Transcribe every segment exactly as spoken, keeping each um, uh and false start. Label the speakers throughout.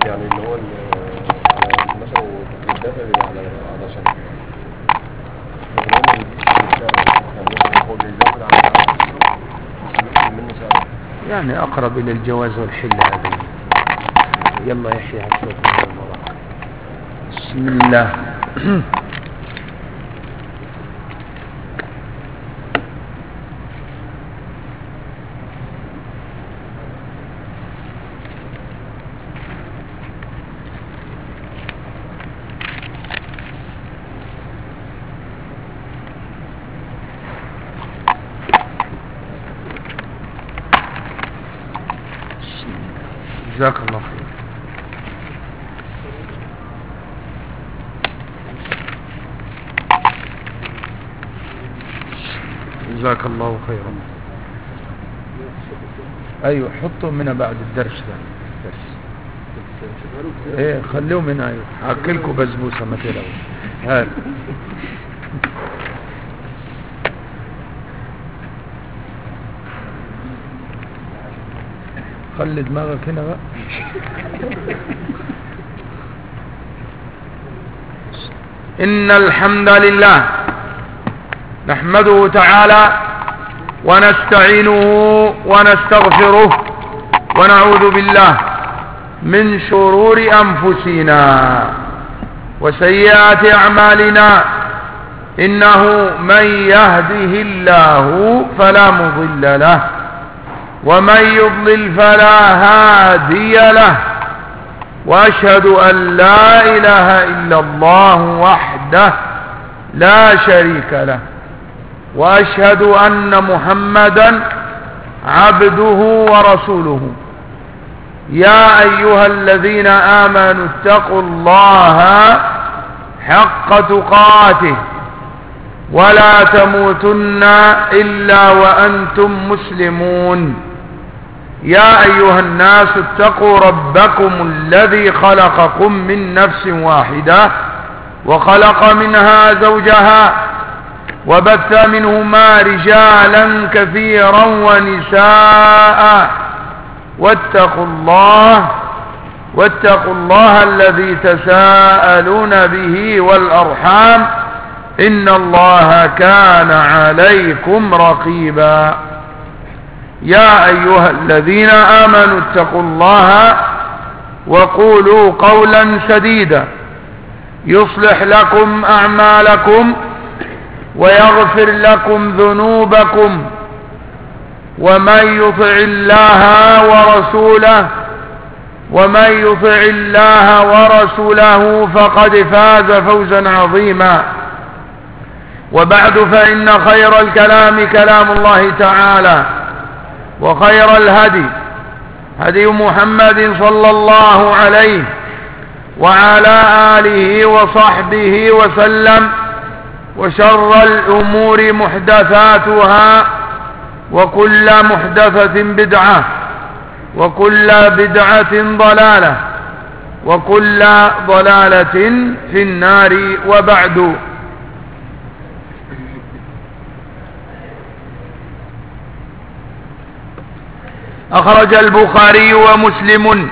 Speaker 1: يعني اللي هو على مثلا الدافع بيبقى على على شكل هو بيزود على منه سعر
Speaker 2: يعني أقرب إلى الجواز والحل هذه. يلا يحيى الصوت من المراقب. بسم الله. جزاك الله خير. جزاك الله خيرا. ايوه حطوا منها بعد الدرس ده درس. ايه خلوهم هنا. ايوه هاكلكم بسبوسه ما تقلقوش. هات خلي دماغك هنا بقى. إن الحمد لله نحمده تعالى ونستعينه ونستغفره ونعوذ بالله من شرور أنفسنا وسيئات أعمالنا. إنه من يهده الله فلا مضل له ومن يضلل فلا هادي له. وأشهد أن لا إله إلا الله وحده لا شريك له وأشهد أن محمدا عبده ورسوله. يا أيها الذين آمنوا اتقوا الله حق تقاته ولا تموتن إلا وأنتم مسلمون. يا أيها الناس اتقوا ربكم الذي خلقكم من نفس واحدة وخلق منها زوجها وبث منهما رجالا كثيرا ونساء واتقوا الله واتقوا الله الذي تساءلون به والأرحام إن الله كان عليكم رقيبا. يا أيها الذين آمنوا اتقوا الله وقولوا قولا سديدا يصلح لكم أعمالكم ويغفر لكم ذنوبكم ومن يطع الله ورسوله ومن يطع الله ورسوله فقد فاز فوزا عظيما. وبعد فإن خير الكلام كلام الله تعالى وخير الهدي هدي محمد صلى الله عليه وعلى آله وصحبه وسلم. وشر الأمور محدثاتها وكل محدثة بدعة وكل بدعة ضلالة وكل ضلالة في النار. وبعد. أخرج البخاري ومسلم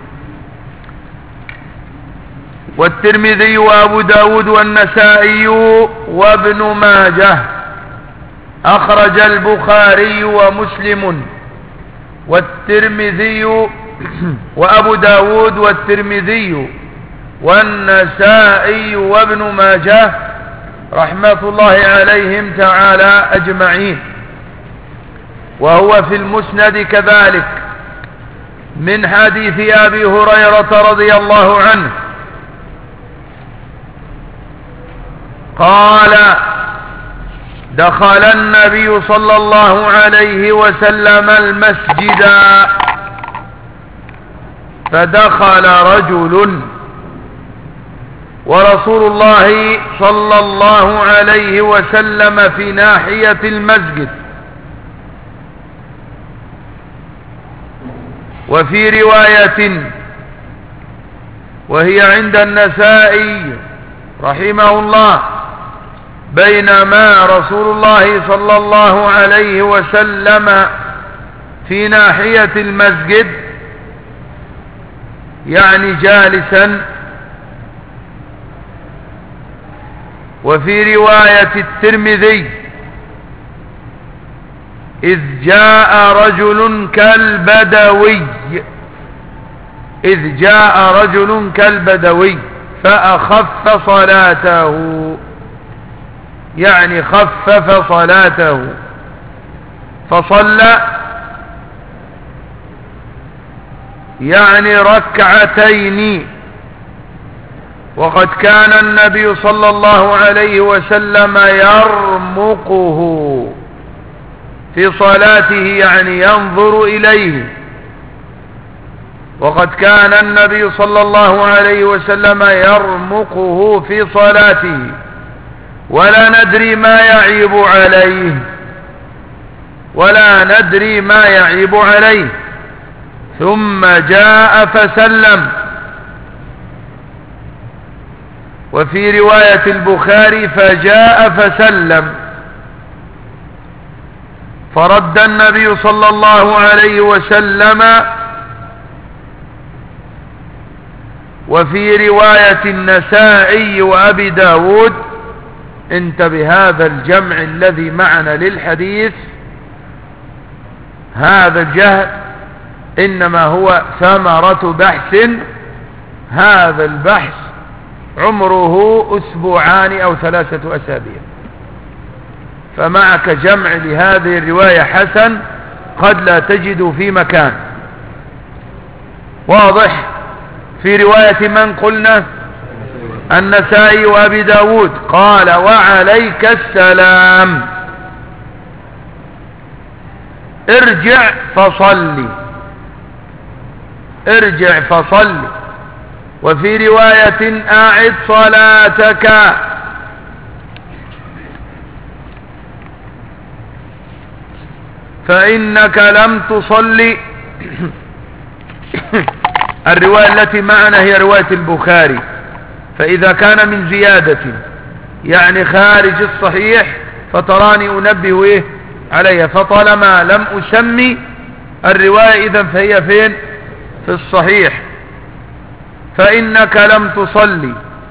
Speaker 2: والترمذي وأبو داود والنسائي وابن ماجه. أخرج البخاري ومسلم والترمذي وأبو داود والترمذي والنسائي وابن ماجه رحمة الله عليهم تعالى أجمعين. وهو في المسند كذلك من حديث أبي هريرة رضي الله عنه قال دخل النبي صلى الله عليه وسلم المسجد فدخل رجل ورسول الله صلى الله عليه وسلم في ناحية المسجد. وفي رواية وهي عند النسائي رحمه الله بينما رسول الله صلى الله عليه وسلم في ناحية المسجد يعني جالسا. وفي رواية الترمذي إذ جاء رجل كالبدوي إذ جاء رجل كالبدوي فأخف صلاته، يعني خفف صلاته فصلى يعني ركعتين. وقد كان النبي صلى الله عليه وسلم يرمقه في صلاته، يعني ينظر إليه. وقد كان النبي صلى الله عليه وسلم يرمقه في صلاته ولا ندري ما يعيب عليه ولا ندري ما يعيب عليه ثم جاء فسلم. وفي رواية البخاري فجاء فسلم، فرد النبي صلى الله عليه وسلم. وفي رواية النسائي وأبي داود، انتبه هذا الجمع الذي معنا للحديث، هذا الجهل إنما هو ثمرة بحث، هذا البحث عمره أسبوعان أو ثلاثة أسابيع، فمعك جمع لهذه الرواية حسن قد لا تجد في مكان. واضح؟ في رواية من قلنا؟ النسائي وأبي داود. قال وعليك السلام ارجع فصلي ارجع فصلي. وفي رواية أعد صلاتك. فإنك لم تصلي. الرواية التي معنا هي رواية البخاري، فإذا كان من زيادة يعني خارج الصحيح فتراني أنبه إيه عليها، فطالما لم أسمي الرواية إذن فهي فين؟ في الصحيح. فإنك لم تصلي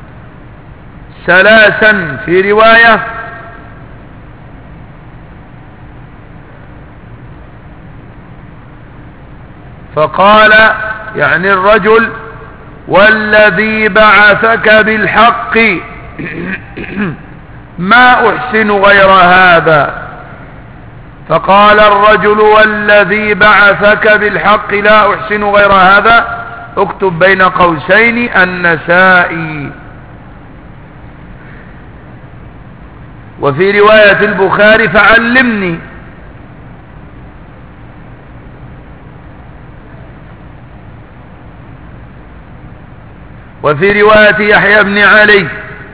Speaker 2: ثلاثا في رواية، فقال يعني الرجل والذي بعثك بالحق ما أحسن غير هذا. فقال الرجل والذي بعثك بالحق لا أحسن غير هذا، اكتب بين قوسين النسائي. وفي رواية البخاري فعلمني. وفي رواية يحيى بن علي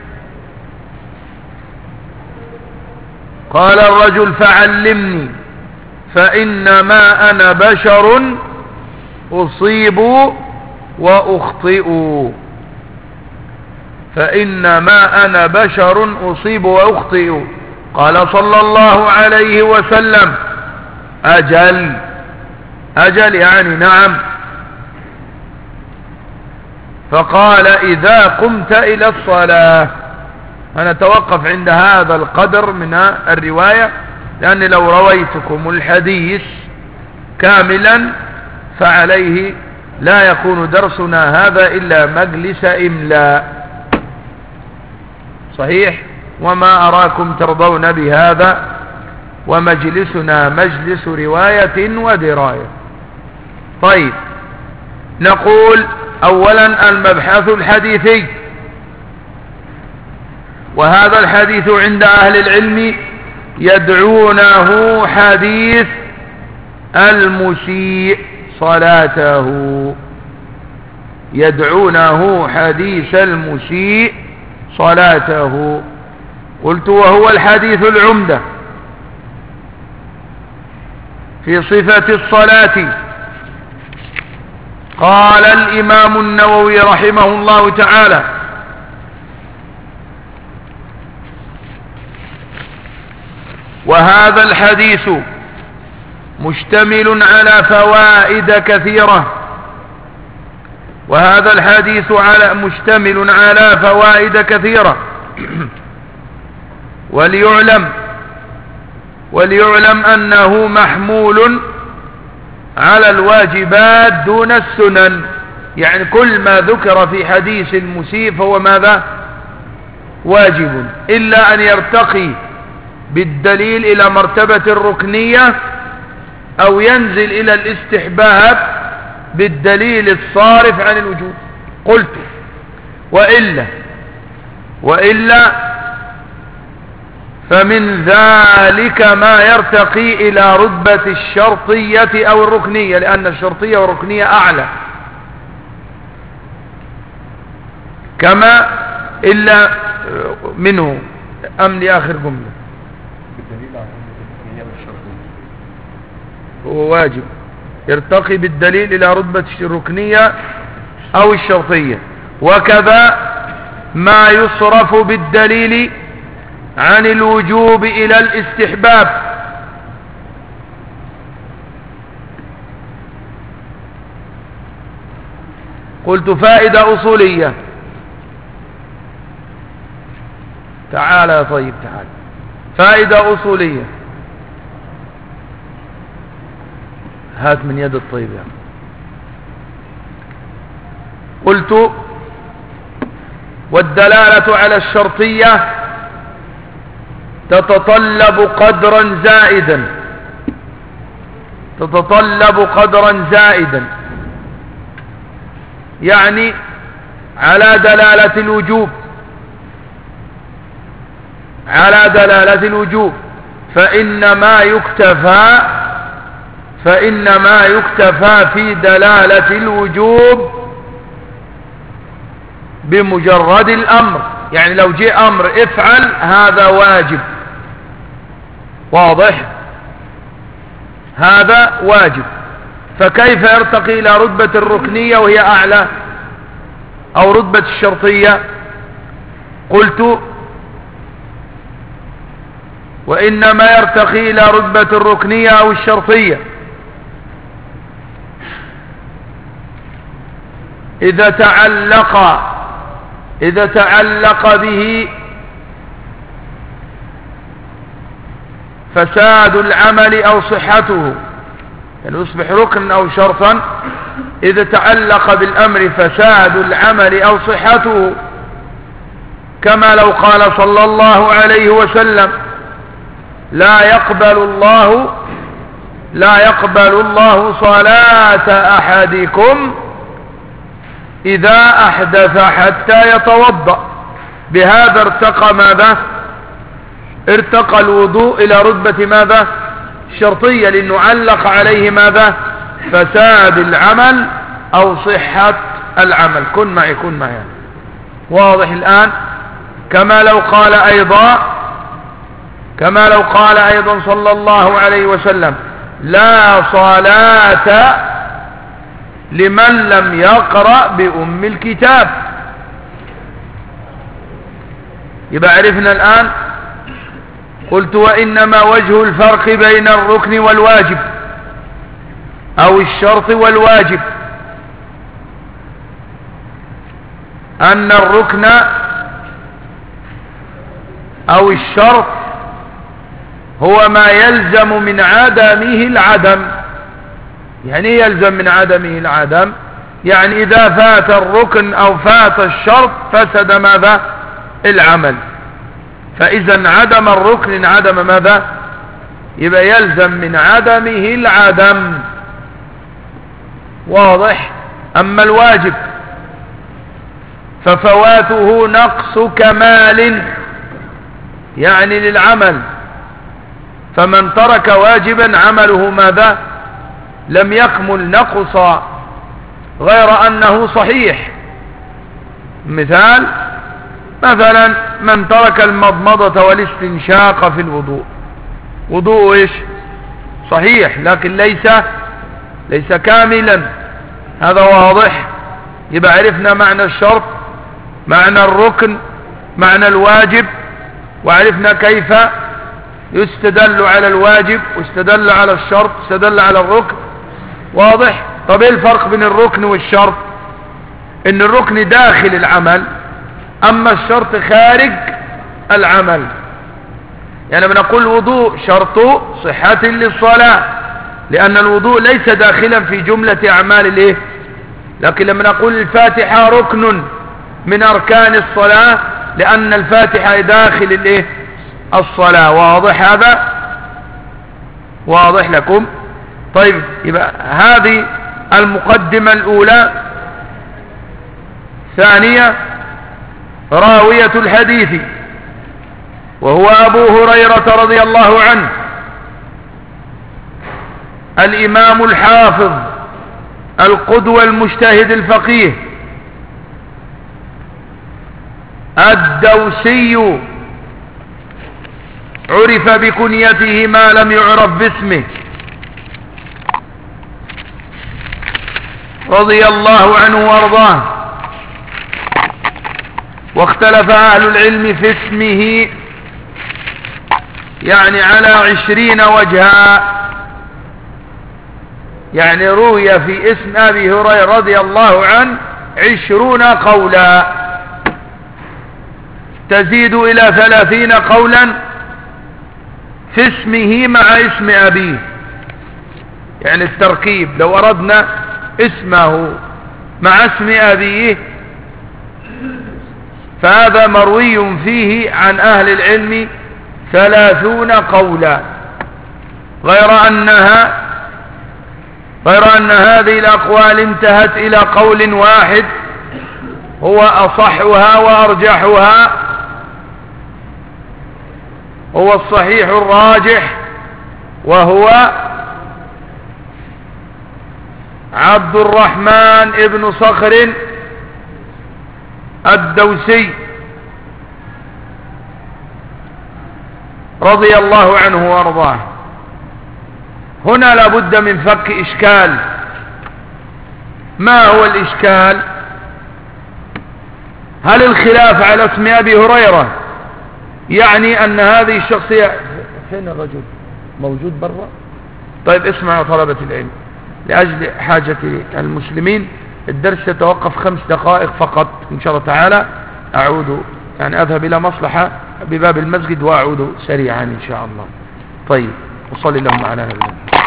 Speaker 2: قال الرجل فعلمني فإنما أنا بشر أصيب وأخطئ فإنما أنا بشر أصيب وأخطئ. قال صلى الله عليه وسلم أجل أجل يعني نعم. فقال إذا قمت إلى الصلاة. أنا توقف عند هذا القدر من الرواية، لأن لو رويتكم الحديث كاملا فعليه لا يكون درسنا هذا إلا مجلس إملاء. صحيح؟ وما أراكم ترضون بهذا، ومجلسنا مجلس رواية ودراية. طيب، نقول أولا المبحث الحديثي، وهذا الحديث عند أهل العلم يدعونه حديث المسيء صلاته، يدعونه حديث المسيء صلاته. قلت وهو الحديث العمدة في صفة الصلاة. قال الإمام النووي رحمه الله تعالى وهذا الحديث مشتمل على فوائد كثيرة، وهذا الحديث على مشتمل على فوائد كثيرة. وليعلم وليعلم أنه محمول على الواجبات دون السنن، يعني كل ما ذكر في حديث المسيء فهو ماذا؟ واجب، إلا أن يرتقي بالدليل إلى مرتبة الركنية أو ينزل إلى الاستحباب بالدليل الصارف عن الوجوب. قلت وإلا وإلا فمن ذلك ما يرتقي إلى رتبة الشرطية أو الركنية، لأن الشرطية والركنية أعلى. كما إلا منه أم لآخر جملة
Speaker 1: بالدليل على الركنية والشرطية
Speaker 2: هو واجب، يرتقي بالدليل إلى رتبة الركنية أو الشرطية. وكذا ما يصرف بالدليل عن الوجوب إلى الاستحباب. قلت فائدة أصولية. تعال يا طيب تعال. فائدة أصولية، هات من يد الطيب يعني. قلت والدلالة على الشرطية تتطلب قدرا زائدا تتطلب قدرا زائدا يعني على دلالة الوجوب على دلالة الوجوب فإنما يكتفى فإنما يكتفى في دلالة الوجوب بمجرد الأمر. يعني لو جاء أمر افعل هذا واجب، واضح؟ هذا واجب. فكيف يرتقي إلى رتبة الركنية وهي أعلى أو رتبة الشرطية؟ قلت وإنما يرتقي إلى رتبة الركنية أو الشرطية إذا تعلق إذا تعلق به فساد العمل أو صحته، يعني يصبح ركن أو شرطا إذا تعلق بالأمر فساد العمل أو صحته، كما لو قال صلى الله عليه وسلم لا يقبل الله لا يقبل الله صلاة أحدكم إذا أحدث حتى يتوضأ. بهذا ارتقى ماذا؟ ارتقى الوضوء إلى رتبة ماذا؟ شرطية، لأنه علق عليه ماذا؟ فساد العمل أو صحة العمل. كن معي كن معي واضح الآن؟ كما لو قال أيضا كما لو قال أيضا صلى الله عليه وسلم لا صلاة لمن لم يقرأ بأم الكتاب. يبقى عرفنا الآن. قلت وإنما وجه الفرق بين الركن والواجب أو الشرط والواجب أن الركن أو الشرط هو ما يلزم من عدمه العدم. يعني يلزم من عدمه العدم، يعني إذا فات الركن أو فات الشرط فسد ماذا؟ العمل. فإذا عدم الركن عدم ماذا؟ يبقى يلزم من عدمه العدم، واضح؟ أما الواجب ففواته نقص كمال يعني للعمل، فمن ترك واجبا عمله ماذا؟ لم يكمل، نقص، غير أنه صحيح. مثال مثلا من ترك المضمضة والاستنشاق في الوضوء، وضوء ايش؟ صحيح، لكن ليس ليس كاملا. هذا واضح؟ يبقى عرفنا معنى الشرط، معنى الركن، معنى الواجب، وعرفنا كيف يستدل على الواجب واستدل على الشرط واستدل على الركن. واضح؟ طب ايه الفرق بين الركن والشرط؟ ان الركن داخل العمل، اما الشرط خارج العمل. يعني بنقول الوضوء شرط صحة للصلاة، لان الوضوء ليس داخلا في جملة اعمال الايه. لكن لما نقول الفاتحة ركن من اركان الصلاة، لان الفاتحة داخل الايه الصلاة. واضح هذا؟ واضح لكم؟ طيب، يبقى هذه المقدمة الاولى. ثانية، راوية الحديث وهو ابو هريرة رضي الله عنه، الامام الحافظ القدوة المجتهد الفقيه الدوسي، عرف بكنيته ما لم يعرف باسمه، رضي الله عنه وارضاه. واختلف اهل العلم في اسمه، يعني على عشرين وجها. يعني روي في اسم ابي هريرة رضي الله عنه عشرون قولا، تزيد الى ثلاثين قولا في اسمه مع اسم ابيه. يعني التركيب لو اردنا اسمه مع اسم ابيه، فهذا مروي فيه عن اهل العلم ثلاثون قولا، غير انها غير ان هذه الاقوال انتهت الى قول واحد هو اصحها وارجحها، هو الصحيح الراجح، وهو عبد الرحمن ابن صخر الدوسي رضي الله عنه وارضاه. هنا لابد من فك اشكال. ما هو الاشكال؟ هل الخلاف على اسم ابي هريرة يعني ان هذه الشخصية، فين الرجل موجود برا؟ طيب اسمعوا طلبة العلم، لأجل حاجة المسلمين الدرس يتوقف خمس دقائق فقط إن شاء الله تعالى. أعود يعني أذهب إلى مصلحة بباب المسجد وأعود سريعا إن شاء الله. طيب، وصلي اللهم على نبينا.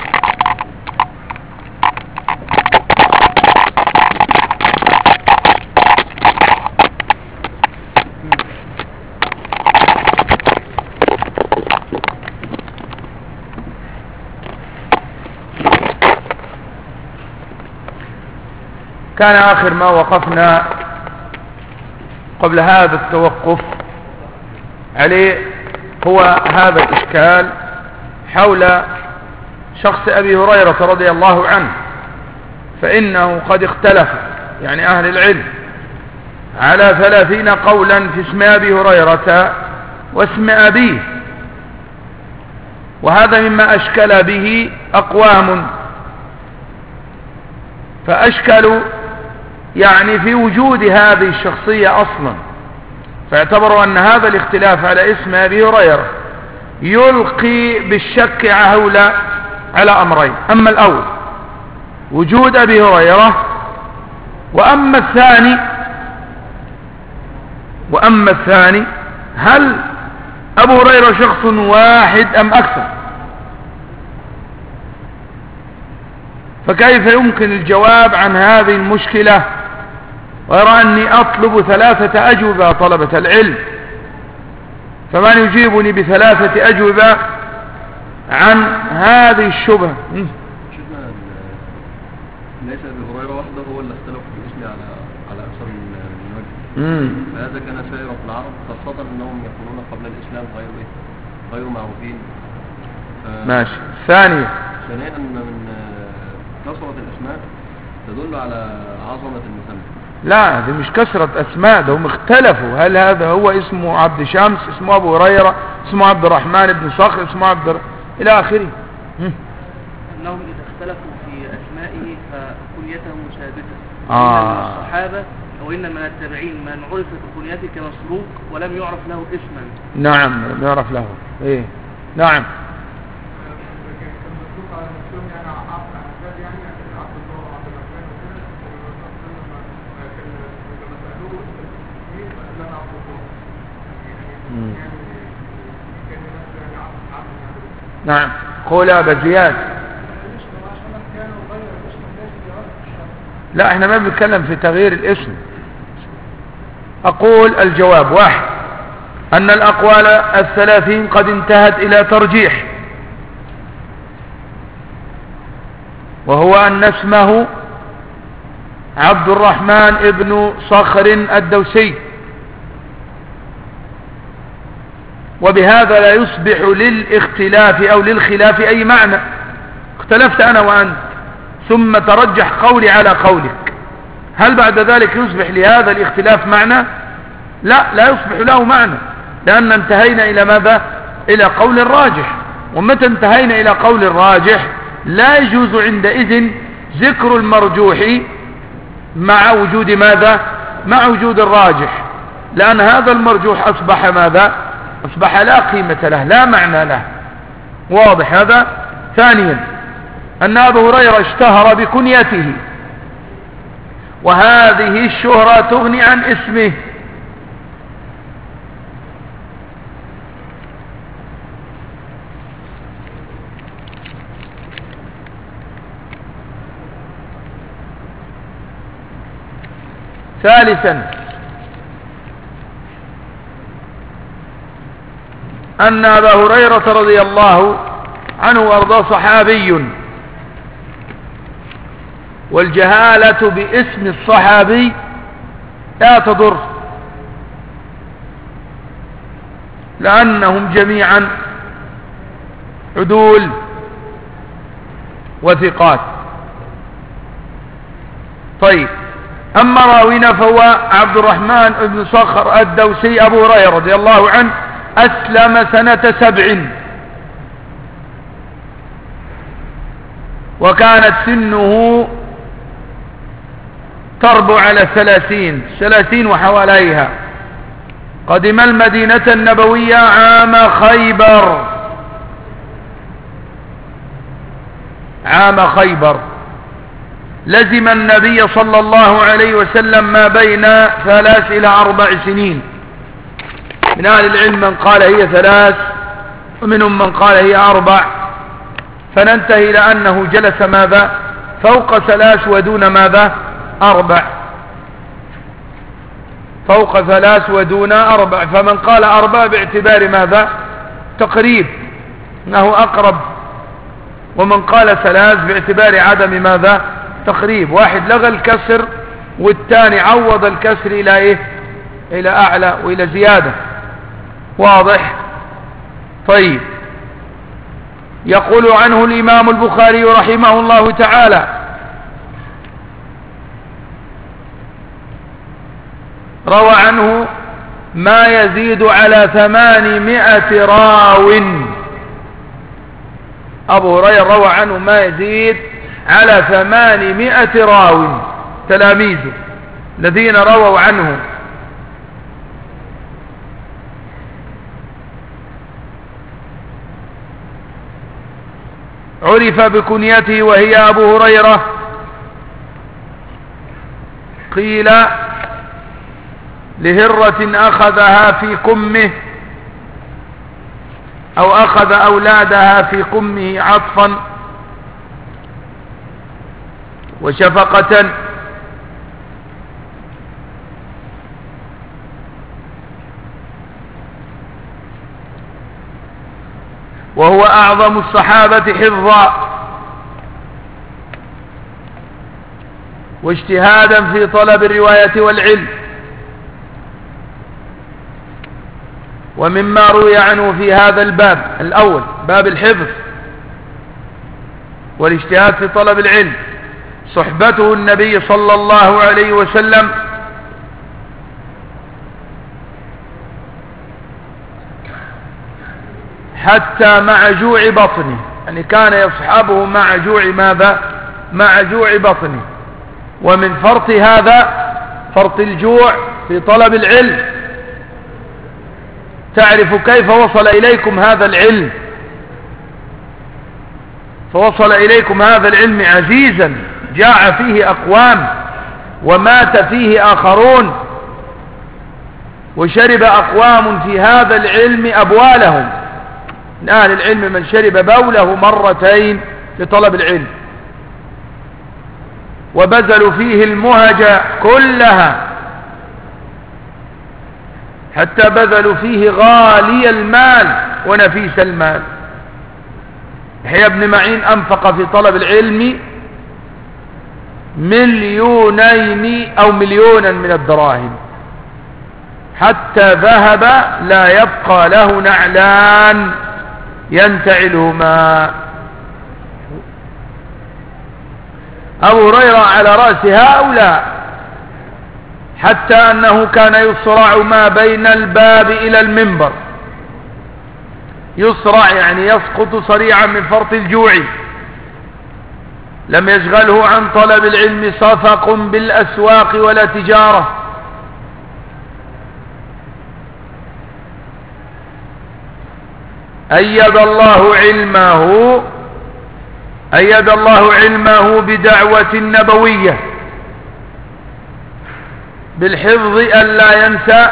Speaker 2: كان آخر ما وقفنا قبل هذا التوقف عليه هو هذا الإشكال حول شخص أبي هريرة رضي الله عنه. فإنه قد اختلف يعني أهل العلم على ثلاثين قولا في اسم أبي هريرة واسم أبيه، وهذا مما أشكل به أقوام، فأشكلوا يعني في وجود هذه الشخصية أصلا، فاعتبروا أن هذا الاختلاف على اسم أبي هريرة يلقي بالشك عهولا على أمرين: أما الأول وجود أبي هريرة، وأما الثاني وأما الثاني هل أبو هريرة شخص واحد أم أكثر؟ فكيف يمكن الجواب عن هذه المشكلة؟ غير أني أطلب ثلاثة أجوبة طلبة العلم، فمن يجيبني بثلاثة أجوبة عن هذه الشبهة؟
Speaker 1: شفنا ليس أبي هريرة وحده هو اللي اختلف في الاسم على على أكثر من وجه، فهذا كان سائر في العرب، خاصة أنهم يكونون قبل الإسلام غير إيه؟ غير معروفين.
Speaker 2: ماشي. ثانيا
Speaker 1: ثانيا أن من كثرة الأسماء تدل على عظمة المسمى.
Speaker 2: لا، دي مش كثرة أسماء، ده هم اختلفوا هل هذا هو اسمه عبد شمس، اسمه أبو هريرة، اسمه عبد الرحمن بن صخر، اسمه عبد ر... إلى آخره.
Speaker 3: أنهم إذا اختلفوا في أسمائه فكنيتهم ثابتة.
Speaker 2: آه.
Speaker 3: وإن من الصحابة وإن من التابعين من عرف بكنيته كمسروق ولم يعرف له اسما.
Speaker 2: نعم، لم يعرف له. إيه؟ نعم. نعم. قول يا أبا زياد. لا احنا ما بنتكلم في تغيير الاسم. أقول الجواب: واحد، أن الأقوال الثلاثين قد انتهت إلى ترجيح، وهو أن اسمه عبد الرحمن ابن صخر الدوسي، وبهذا لا يصبح للاختلاف أو للخلاف أي معنى. اختلفت أنا وأنت ثم ترجح قولي على قولك، هل بعد ذلك يصبح لهذا الاختلاف معنى؟ لا، لا يصبح له معنى، لأن انتهينا إلى ماذا؟ إلى قول الراجح. ومتى انتهينا إلى قول الراجح لا يجوز عندئذ ذكر المرجوح مع وجود ماذا؟ مع وجود الراجح، لأن هذا المرجوح أصبح ماذا؟ أصبح لا قيمة له، لا معنى له. واضح هذا؟ ثانيا، أن أبا هريرة اشتهر بكنيته، وهذه الشهرة تغني عن اسمه. ثالثا، أن أبا هريرة رضي الله عنه وارضاه صحابي، والجهالة باسم الصحابي لا تضر، لأنهم جميعا عدول وثقات. طيب، أما راوينا فهو عبد الرحمن بن صخر الدوسي أبو هريرة رضي الله عنه، أسلم سنة سبع، وكانت سنه تربع على ثلاثين ثلاثين وحواليها. قدم المدينة النبوية عام خيبر، عام خيبر. لزم النبي صلى الله عليه وسلم ما بين ثلاث إلى أربع سنين. من أهل العلم من قال هي ثلاث، ومنهم من قال هي أربع، فننتهي إلى أنه جلس ماذا؟ فوق ثلاث ودون ماذا؟ أربع، فوق ثلاث ودون أربع. فمن قال أربع باعتبار ماذا؟ تقريب، أنه أقرب، ومن قال ثلاث باعتبار عدم ماذا؟ تقريب. واحد لغى الكسر والثاني عوض الكسر إلى إيه؟ إلى أعلى وإلى زيادة. واضح؟ طيب، يقول عنه الإمام البخاري رحمه الله تعالى: روى عنه ما يزيد على ثمانمائة راو. أبو هريرة روى عنه ما يزيد على ثمانمائة راو، تلاميذه الذين رووا عنه. عرف بكنيته وهي أبو هريرة. قيل لهرة أخذها في كمه، أو أخذ أولادها في كمه عطفا وشفقة. وهو أعظم الصحابة حفظا واجتهادا في طلب الرواية والعلم. ومما روي عنه في هذا الباب الأول، باب الحفظ والاجتهاد في طلب العلم، صحبته النبي صلى الله عليه وسلم حتى مع جوع بطنه، يعني كان يصحبه مع جوع ماذا؟ مع جوع بطنه. ومن فرط هذا فرط الجوع في طلب العلم. تعرف كيف وصل إليكم هذا العلم؟ فوصل إليكم هذا العلم عزيزا، جاع فيه أقوام ومات فيه آخرون، وشرب أقوام في هذا العلم أبوالهم، من أهل العلم من شرب بوله مرتين في طلب العلم، وبذلوا فيه المهج كلها، حتى بذلوا فيه غالي المال ونفيس المال. يحيى بن معين أنفق في طلب العلم مليونين أو مليونا من الدراهم، حتى ذهب لا يبقى له نعلان ينتعلهما. أبو هريرة على رأس هؤلاء، حتى أنه كان يصرع ما بين الباب إلى المنبر، يصرع يعني يسقط صريعا من فرط الجوع. لم يشغله عن طلب العلم صفق بالأسواق ولا تجارة. أيد الله علمه أيد الله علمه بدعوة نبوية، بالحفظ ألا ينسى،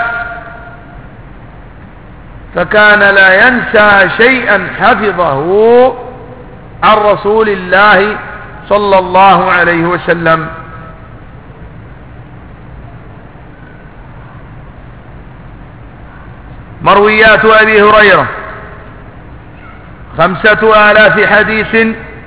Speaker 2: فكان لا ينسى شيئا حفظه عن رسول الله صلى الله عليه وسلم. مرويات أبي هريرة خمسة آلاف حديث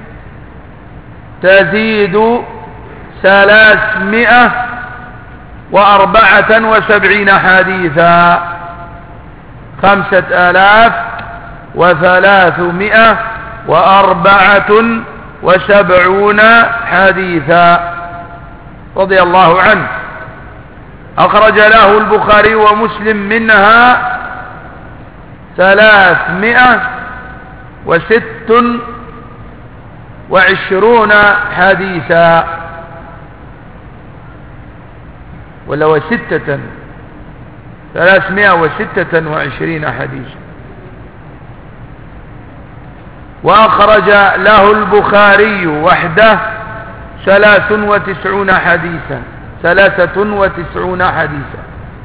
Speaker 2: تزيد ثلاثمائة وأربعة وسبعين حديثا، خمسة آلاف وثلاثمائة وأربعة وسبعون حديثا رضي الله عنه. أخرج له البخاري ومسلم منها ثلاثمائة وست وعشرون حديثا، ولا وستة ثلاثمائة وستة وعشرين حديثا. وأخرج له البخاري وحده ثلاث وتسعون حديثا ثلاثة وتسعون حديثا.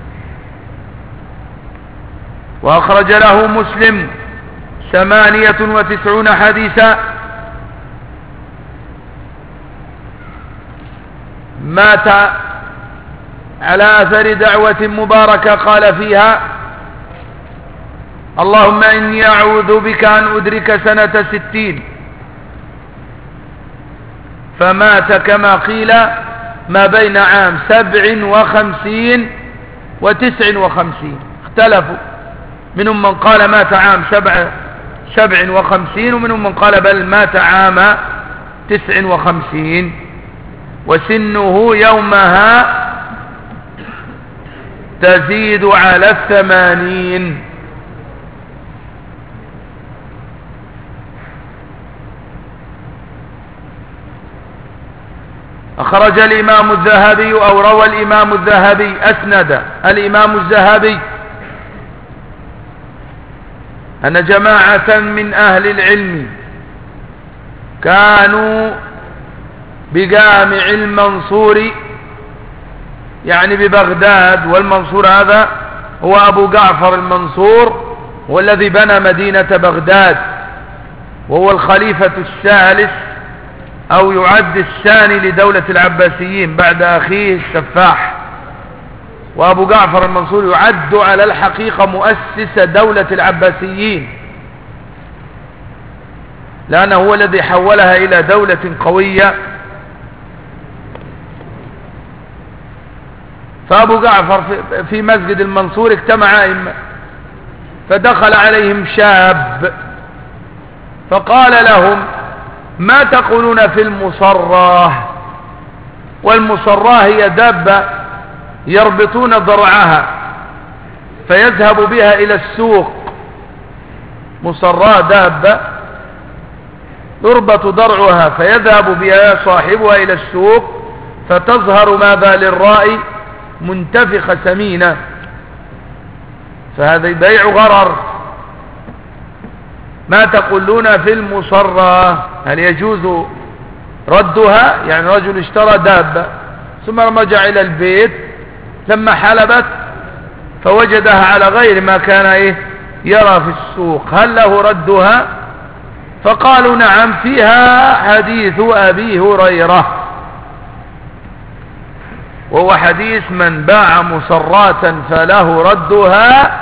Speaker 2: وأخرج له مسلم ثمانية وتسعون حديثا. مات على أثر دعوة مباركة قال فيها: اللهم إني أعوذ بك أن أدرك سنة ستين، فمات كما قيل ما بين عام سبع وخمسين وتسع وخمسين، اختلفوا، منهم من قال مات عام سبع, سبع وخمسين، ومنهم من قال بل مات عام تسع وخمسين، وسنه يومها تزيد على الثمانين. أخرج الإمام الذهبي أو روى الإمام الذهبي أسند الإمام الذهبي أن جماعة من أهل العلم كانوا بجامع المنصور، يعني ببغداد، والمنصور هذا هو أبو جعفر المنصور، هو الذي بنى مدينة بغداد، وهو الخليفة الثالث أو يعد الثاني لدولة العباسيين بعد أخيه السفاح. وأبو جعفر المنصور يعد على الحقيقة مؤسس دولة العباسيين، لأنه هو الذي حولها إلى دولة قوية. فأبو جعفر في مسجد المنصور اجتمع أئمة، فدخل عليهم شاب فقال لهم: ما تقولون في المصراه؟ والمصراه هي دابة يربطون ضرعها فيذهب بها إلى السوق. مصراه دابة يربط ضرعها فيذهب بها صاحبها إلى السوق، فتظهر ماذا للرائي؟ منتفخة سمينة، فهذا بيع غرر. ما تقولون في المصرة؟ هل يجوز ردها؟ يعني رجل اشترى دابة ثم رجع إلى البيت، لما حلبت فوجدها على غير ما كان إيه يرى في السوق، هل له ردها؟ فقالوا نعم، فيها حديث أبي هريرة، وهو حديث من باع مصرات فله ردها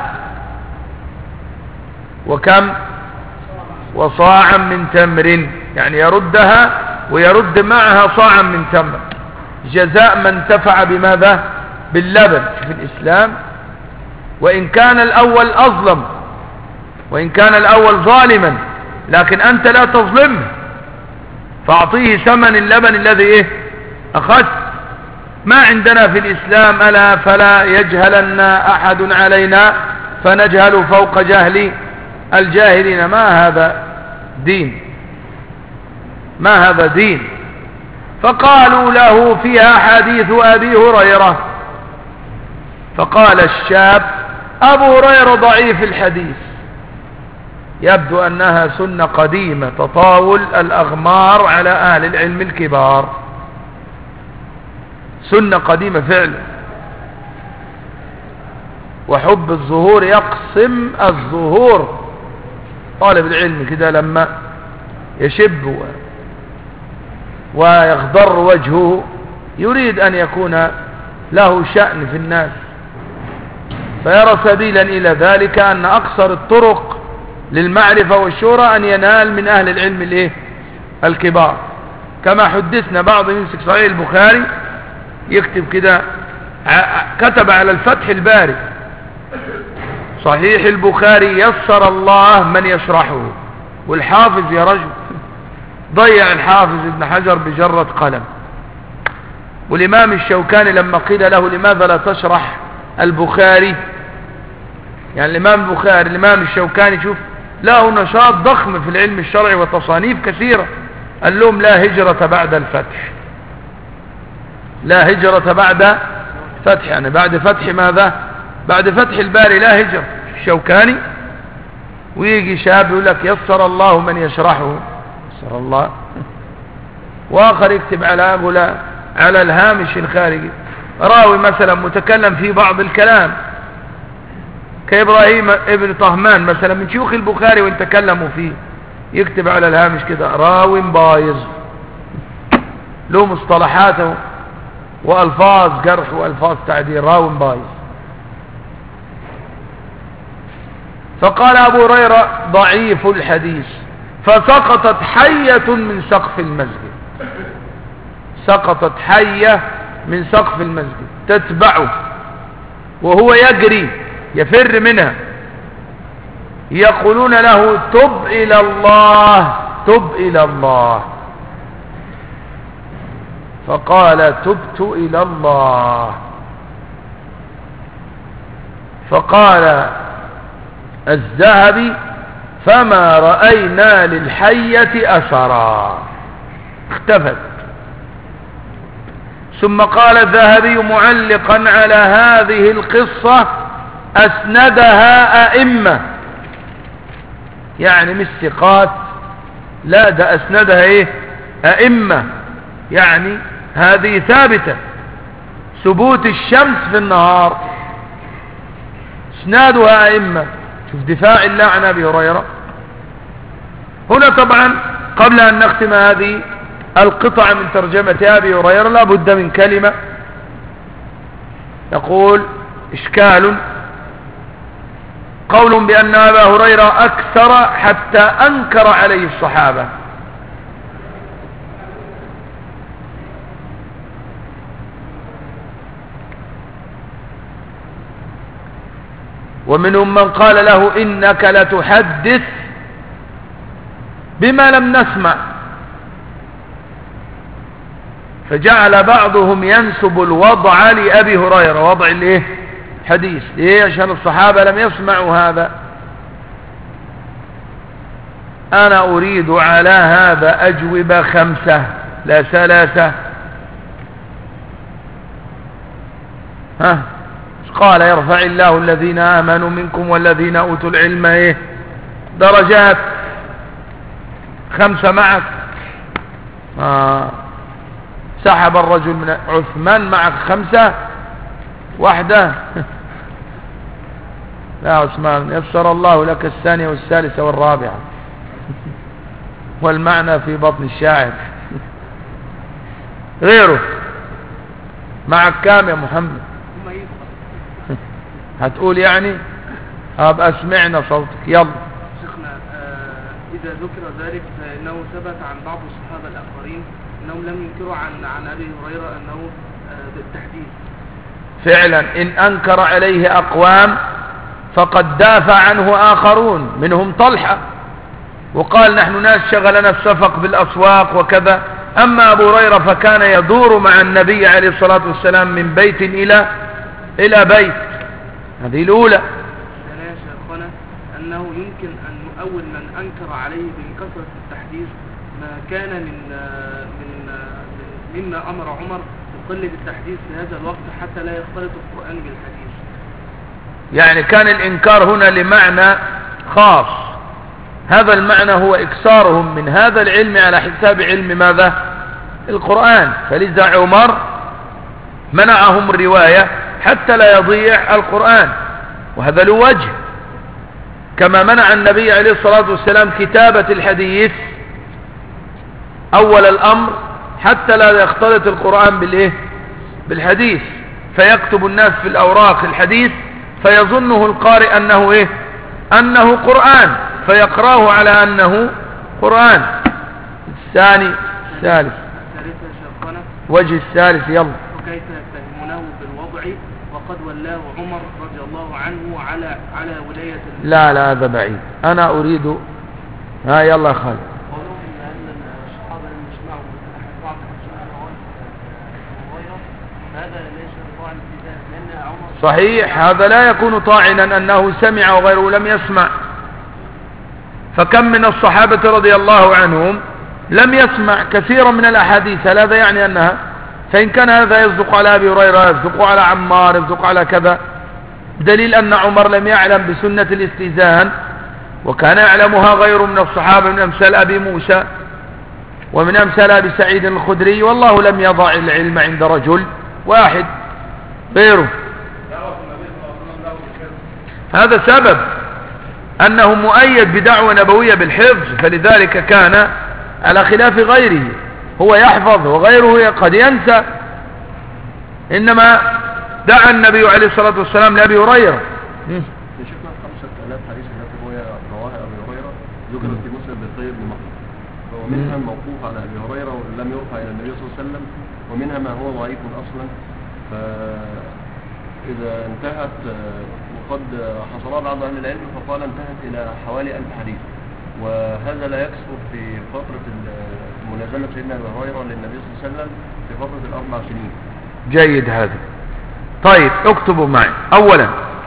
Speaker 2: وكم وصاعا من تمر، يعني يردها ويرد معها صاعا من تمر، جزاء من انتفع بماذا؟ باللبن في الإسلام. وإن كان الأول أظلم، وإن كان الأول ظالما، لكن أنت لا تظلمه، فأعطيه ثمن اللبن الذي إيه أخذت. ما عندنا في الإسلام ألا فلا يجهلن أحد علينا فنجهل فوق جهل الجاهلين. ما هذا دين، ما هذا دين. فقالوا له فيها حديث أبي هريرة، فقال الشاب أبو هريرة ضعيف الحديث. يبدو أنها سنة قديمة، تطاول الأغمار على أهل العلم الكبار، سنة قديمة فعلا. وحب الظهور يقسم الظهور. طالب العلم كده لما يشب ويخضر وجهه يريد أن يكون له شأن في الناس، فيرى سبيلا إلى ذلك أن أقصر الطرق للمعرفة والشهرة أن ينال من أهل العلم الإيه الكبار. كما حدثنا بعض يمسك صحيح البخاري يكتب كده، كتب على الفتح الباري صحيح البخاري يسر الله من يشرحه، والحافظ يا رجل ضيع الحافظ ابن حجر بجرة قلم. والإمام الشوكاني لما قيل له لماذا لا تشرح البخاري، يعني الإمام البخاري الإمام الشوكاني شوف له نشاط ضخم في العلم الشرعي وتصانيف كثيرة، قال لهم لا هجرة بعد الفتح، لا هجرة بعد فتح، يعني بعد فتح ماذا؟ بعد فتح الباري لا هجرة. الشوكاني ويجي شاب يقول لك يسر الله من يشرحه، يسر الله، واخر يكتب على أقول على الهامش الخارجي راوي مثلا متكلم في بعض الكلام كإبراهيم ابن طهمان مثلا من شيوخ البخاري وان تكلموا فيه، يكتب على الهامش كده راوي بايظ، له مصطلحاته وألفاظ جرح وألفاظ تعديل، راوي بايظ. فقال أبو هريرة ضعيف الحديث، فسقطت حية من سقف المسجد، سقطت حية من سقف المسجد تتبعه وهو يجري يفر منها، يقولون له تب إلى الله تب إلى الله، فقال تبت إلى الله. فقال الذهبي فما رأينا للحية أثرا، اختفت. ثم قال الذهبي معلقا على هذه القصة أسندها أئمة، يعني مش ثقات، لا ده أسندها إيه أئمة، يعني هذه ثابتة، ثبوت الشمس في النهار اسنادها أئمة. شوف دفاع الله عن أبي هريرة هنا. طبعا قبل أن نختم هذه القطع من ترجمة أبي هريرة لا بد من كلمة. يقول إشكال قول بأن أبا هريرة أكثر حتى أنكر عليه الصحابة. ومنهم من قال له إنك لتحدث بما لم نسمع، فجعل بعضهم ينسب الوضع لأبي هريرة، وضع الايه حديث، ليه؟ عشان الصحابة لم يسمعوا هذا. أنا أريد على هذا أجوبة خمسة لا ثلاثة. ها قال يرفع الله الذين آمنوا منكم والذين أوتوا العلم إيه درجات، خمسة معك. آه. سحب الرجل من عثمان معك خمسة، واحدة لا عثمان، يسر الله لك الثانية والثالثة والرابعة والمعنى في بطن الشاعر. غيره معك كام يا محمد؟ هتقول يعني؟ ابقى اسمعنا صوتك يلا.
Speaker 3: شيخنا آه اذا ذكر ذلك فانه ثبت عن بعض الصحابة الاخرين انهم لم ينكروا عن عن ابي هريرة انه آه بالتحديث.
Speaker 2: فعلا ان انكر عليه اقوام فقد دافع عنه اخرون، منهم طلحة وقال نحن ناس شغلنا السفق بالاسواق وكذا. اما ابو هريرة فكان يدور مع النبي عليه الصلاة والسلام من بيت الى الى بيت. هذه الاولى.
Speaker 3: ثانيا شيخنا انه يمكن ان اول من انكر عليه بكثرة التحديث ما كان من من مما امر عمر بقلة التحديث في هذا الوقت حتى لا يختلط القرآن بالحديث.
Speaker 2: يعني كان الانكار هنا لمعنى خاص، هذا المعنى هو اكثارهم من هذا العلم على حساب علم ماذا؟ القرآن. فلذا عمر منعهم الرواية حتى لا يضيع القرآن، وهذا له وجه، كما منع النبي عليه الصلاة والسلام كتابة الحديث أول الأمر حتى لا يختلط القرآن بالإيه؟ بالحديث، فيكتب الناس في الأوراق الحديث فيظنه القارئ أنه إيه؟ أنه قرآن، فيقرأه على أنه قرآن. الثاني الثالث وجه الثالث يلا.
Speaker 3: وكيف يتهمونه بالوضع وقد ولاه عمر رضي الله عنه على على ولاية.
Speaker 2: لا لا هذا بعيد، أنا أريد ها يلا خالد. صحيح، هذا لا يكون طاعنا أنه سمع وغيره لم يسمع، فكم من الصحابة رضي الله عنهم لم يسمع كثيرا من الأحاديث، هذا يعني أنها، فإن كان هذا يصدق على أبي هريرة يصدق على عمار يصدق على كذا، دليل أن عمر لم يعلم بسنة الاستئذان وكان يعلمها غير من الصحابة من أمثال أبي موسى ومن أمثال أبي سعيد الخدري، والله لم يضع العلم عند رجل واحد غيره. هذا سبب أنه مؤيد بدعوة نبوية بالحفظ، فلذلك كان على خلاف غيره، هو يحفظ وغيره قد ينسى. إنما دعا النبي عليه الصلاة والسلام لأبي هريرة.
Speaker 1: شفنا خمسة آلاف حديث التي رواها أبي هريرة ذكرت في مسلم بالطيب بن مخلد، ومنها الموقوف على أبي هريرة ولم يرفع إلى النبي صلى الله عليه وسلم، ومنها ما هو ضعيف أصلا. فإذا انتهت وقد حصلها بعض أهل العلم فقال انتهت إلى حوالي ألف حديث، وهذا لا يكثر في فترة منازلة سيدنا أبي هريرة للنبي صلى الله عليه وسلم في فترة الأربع سنين.
Speaker 2: جيد هذا. طيب اكتبوا معي. أولا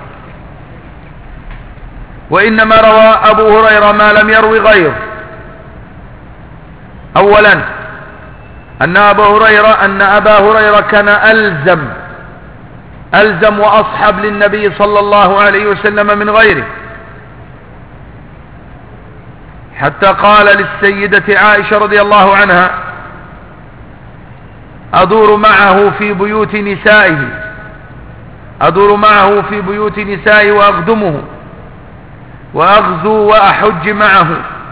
Speaker 2: وإنما روى أبو هريرة ما لم يروي غيره. أولا أن أبا هريرة أن أبا هريرة كان ألزم ألزم وأصحب للنبي صلى الله عليه وسلم من غيره، حتى قال للسيدة عائشة رضي الله عنها أدور معه في بيوت نسائه أدور معه في بيوت نسائه وأخدمه وأغزو وأحج معه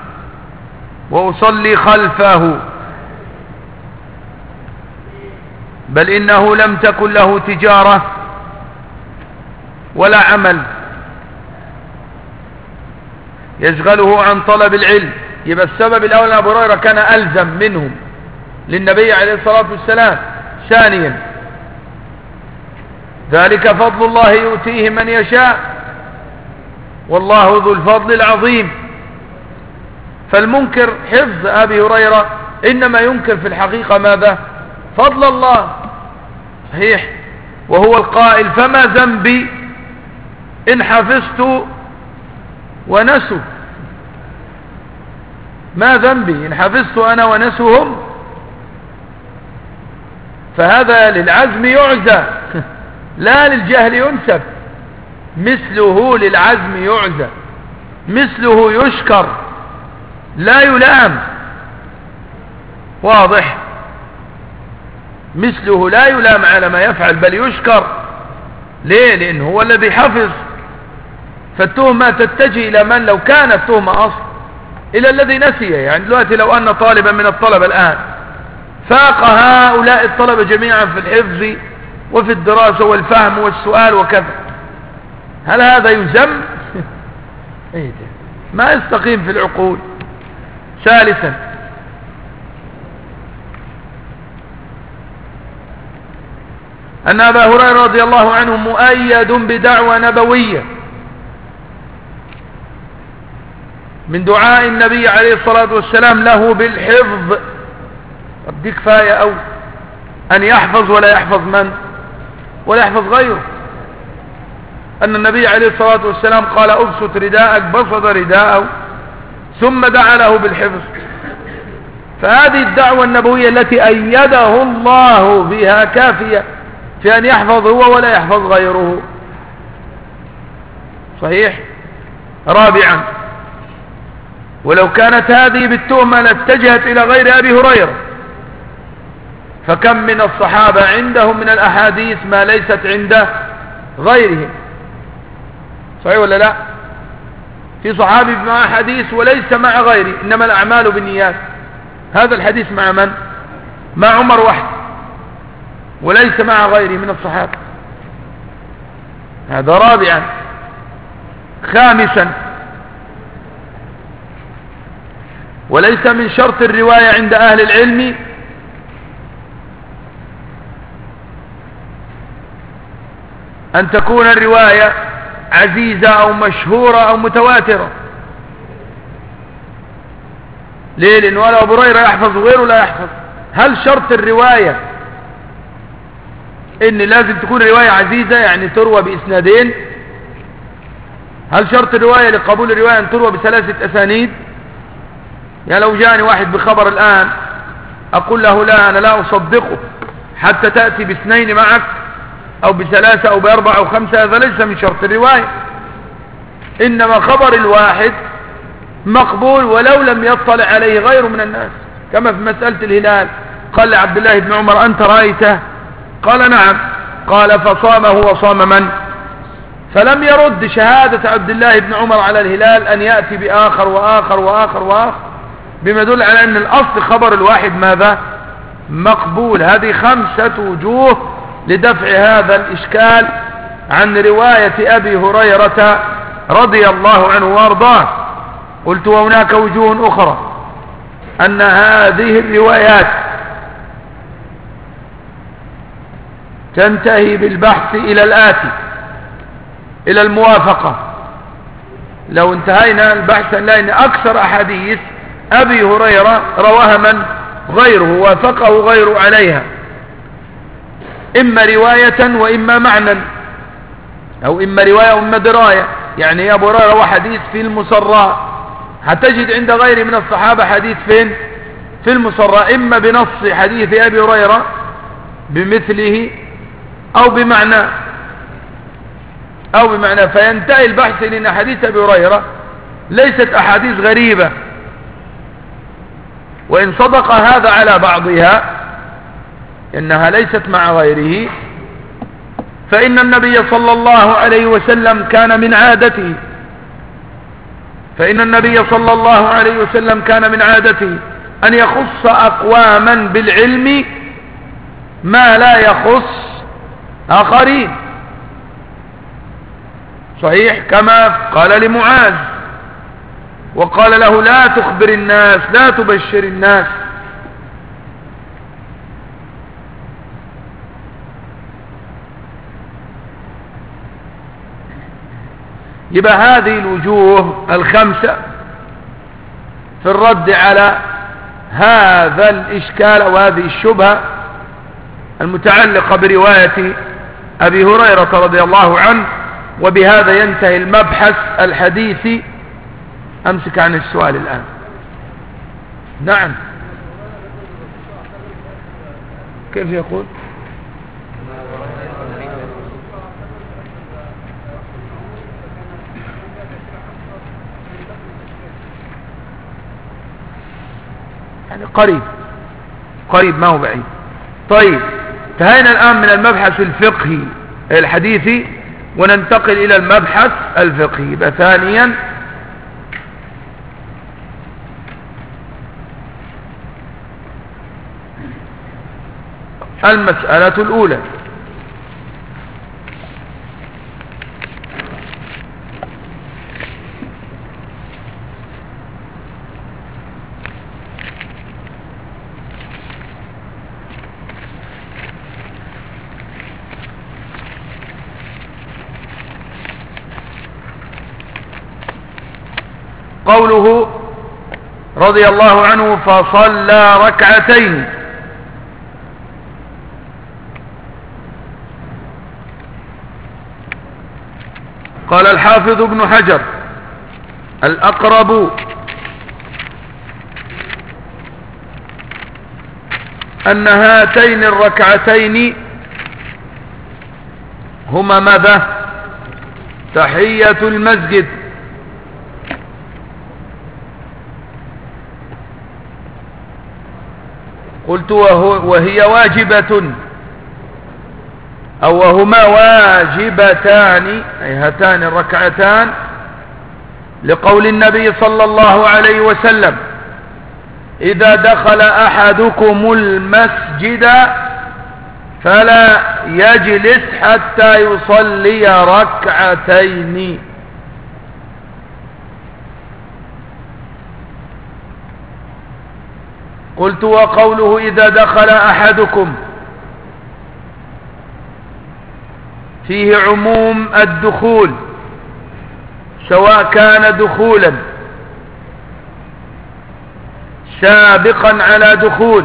Speaker 2: وأصلي خلفه، بل إنه لم تكن له تجارة ولا عمل يشغله عن طلب العلم. يبقى السبب الأول أبو هريرة كان ألزم منهم للنبي عليه الصلاة والسلام. ثانيا ذلك فضل الله يؤتيه من يشاء والله ذو الفضل العظيم. فالمنكر حفظ أبي هريرة إنما ينكر في الحقيقة ماذا؟ فضل الله. صحيح، وهو القائل فما ذنبي إن حفظت ونسوا، ما ذنبي إن حفظت أنا ونسوهم. فهذا للعزم يعزى لا للجهل ينسب، مثله للعزم يعزى، مثله يشكر لا يلام. واضح؟ مثله لا يلام على ما يفعل بل يشكر. ليه؟ لأنه هو الذي حفظ، فالتهمة تتجه إلى من لو كانت تهمة أصل إلى الذي نسي. يعني دلوقتي لو أن طالبا من الطلبة الآن فاق هؤلاء الطلبة جميعا في الحفظ وفي الدراسة والفهم والسؤال وكذا، هل هذا يذم؟ ما يستقيم في العقول. ثالثا أن أبا هريرة رضي الله عنه مؤيد بدعوى نبوية من دعاء النبي عليه الصلاة والسلام له بالحفظ. طب دي كفاية أو أن يحفظ ولا يحفظ من ولا يحفظ غيره. أن النبي عليه الصلاة والسلام قال أبسط رداءك، بسط رداءه ثم دعا له بالحفظ. فهذه الدعوة النبوية التي أيده الله بها كافية في أن يحفظ هو ولا يحفظ غيره. صحيح. رابعا ولو كانت هذه بالتهمة لاتجهت إلى غير أبي هريرة، فكم من الصحابة عندهم من الأحاديث ما ليست عند غيرهم. صحيح ولا لا؟ في صحابي مع حديث وليس مع غيره، إنما الأعمال بالنيات. هذا الحديث مع من؟ مع عمر وحده وليس مع غيره من الصحابة. هذا رابعا. خامسا وليس من شرط الرواية عند أهل العلم أن تكون الرواية عزيزة أو مشهورة أو متواترة. ليه؟ لأنه ولا أبو هريرة يحفظ وغيره لا يحفظ. هل شرط الرواية إن لازم تكون رواية عزيزة يعني تروى بإسنادين؟ هل شرط الرواية لقبول الرواية أن تروى بثلاثة أسانيد؟ يعني لو جاني واحد بخبر الآن أقول له لا، أنا لا أصدقه حتى تأتي باثنين معك أو بثلاثة أو بأربعة أو خمسة، هذا ليس من شرط الرواية. إنما خبر الواحد مقبول ولو لم يطلع عليه غيره من الناس. كما في مسألة الهلال قال لعبد الله بن عمر أنت رأيته؟ قال نعم. قال فصامه وصام من؟ فلم يرد شهادة عبد الله بن عمر على الهلال أن يأتي بآخر وآخر وآخر وآخر، بما يدل على أن الأصل خبر الواحد ماذا؟ مقبول. هذه خمسة وجوه لدفع هذا الإشكال عن رواية أبي هريرة رضي الله عنه وارضاه. قلت وهناك وجوه أخرى أن هذه الروايات تنتهي بالبحث إلى الآتي، إلى الموافقة. لو انتهينا البحث نلاقي أن أكثر أحاديث أبي هريرة رواها من؟ غيره، وافقه غيره عليها، إما رواية وإما معنى، أو إما رواية وإما دراية. يعني أبو هريرة روى حديث في المصراء، هتجد عند غير من الصحابة حديث فين؟ في المصراء، إما بنص حديث أبي هريرة بمثله أو بمعنى أو بمعنى فينتهي البحث لأن حديث أبي هريرة ليست أحاديث غريبة، وإن صدق هذا على بعضها إنها ليست مع غيره، فإن النبي صلى الله عليه وسلم كان من عادته فإن النبي صلى الله عليه وسلم كان من عادته أن يخص أقواما بالعلم ما لا يخص آخرين. صحيح. كما قال لمعاذ وقال له لا تخبر الناس لا تبشر الناس. يبقى هذه الوجوه الخمسة في الرد على هذا الإشكال أو هذه الشبهة المتعلقة برواية أبي هريرة رضي الله عنه. وبهذا ينتهي المبحث الحديثي. أمسك عن السؤال الآن. نعم. كيف يقول؟ يعني قريب قريب ما هو بعيد. طيب انتهينا الآن من المبحث الفقهي الحديثي وننتقل إلى المبحث الفقهي. ثانيا المسألة الأولى قوله رضي الله عنه فصلى ركعتين. قال الحافظ ابن حجر الأقرب أن هاتين الركعتين هما ماذا؟ تحية المسجد. قلت وهو وهي واجبة أو وهما واجبتان أي هاتان الركعتان لقول النبي صلى الله عليه وسلم إذا دخل أحدكم المسجد فلا يجلس حتى يصلي ركعتين. قلت وقوله إذا دخل أحدكم فيه عموم الدخول سواء كان دخولا سابقا على دخول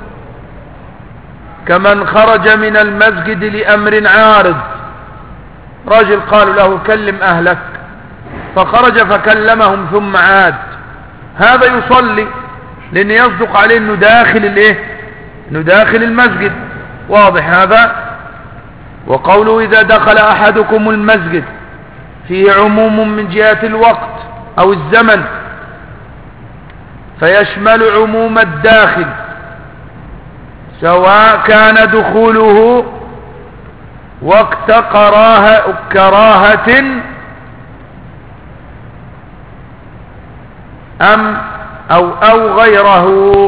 Speaker 2: كمن خرج من المسجد لأمر عارض، رجل قالوا له كلم أهلك فخرج فكلمهم ثم عاد، هذا يصلي لأن يصدق عليه أنه داخل الايه أنه داخل المسجد. واضح هذا؟ وقوله إذا دخل أحدكم المسجد فيه عموم من جهة الوقت أو الزمن فيشمل عموم الداخل سواء كان دخوله وقت كراهة, كراهة أم أو, أو غيره.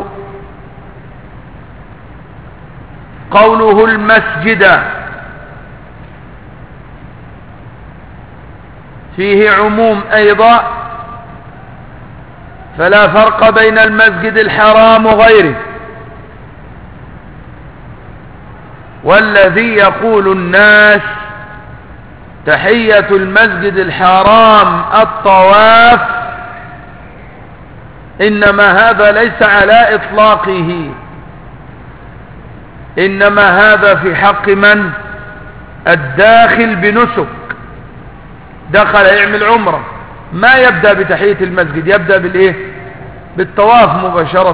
Speaker 2: قوله المسجد فيه عموم أيضا فلا فرق بين المسجد الحرام وغيره، والذي يقول الناس تحية المسجد الحرام الطواف إنما هذا ليس على إطلاقه، إنما هذا في حق من؟ الداخل بنسك، دخل يعمل عمره ما يبدأ بتحية المسجد، يبدأ بالإيه؟ بالطواف مباشرة.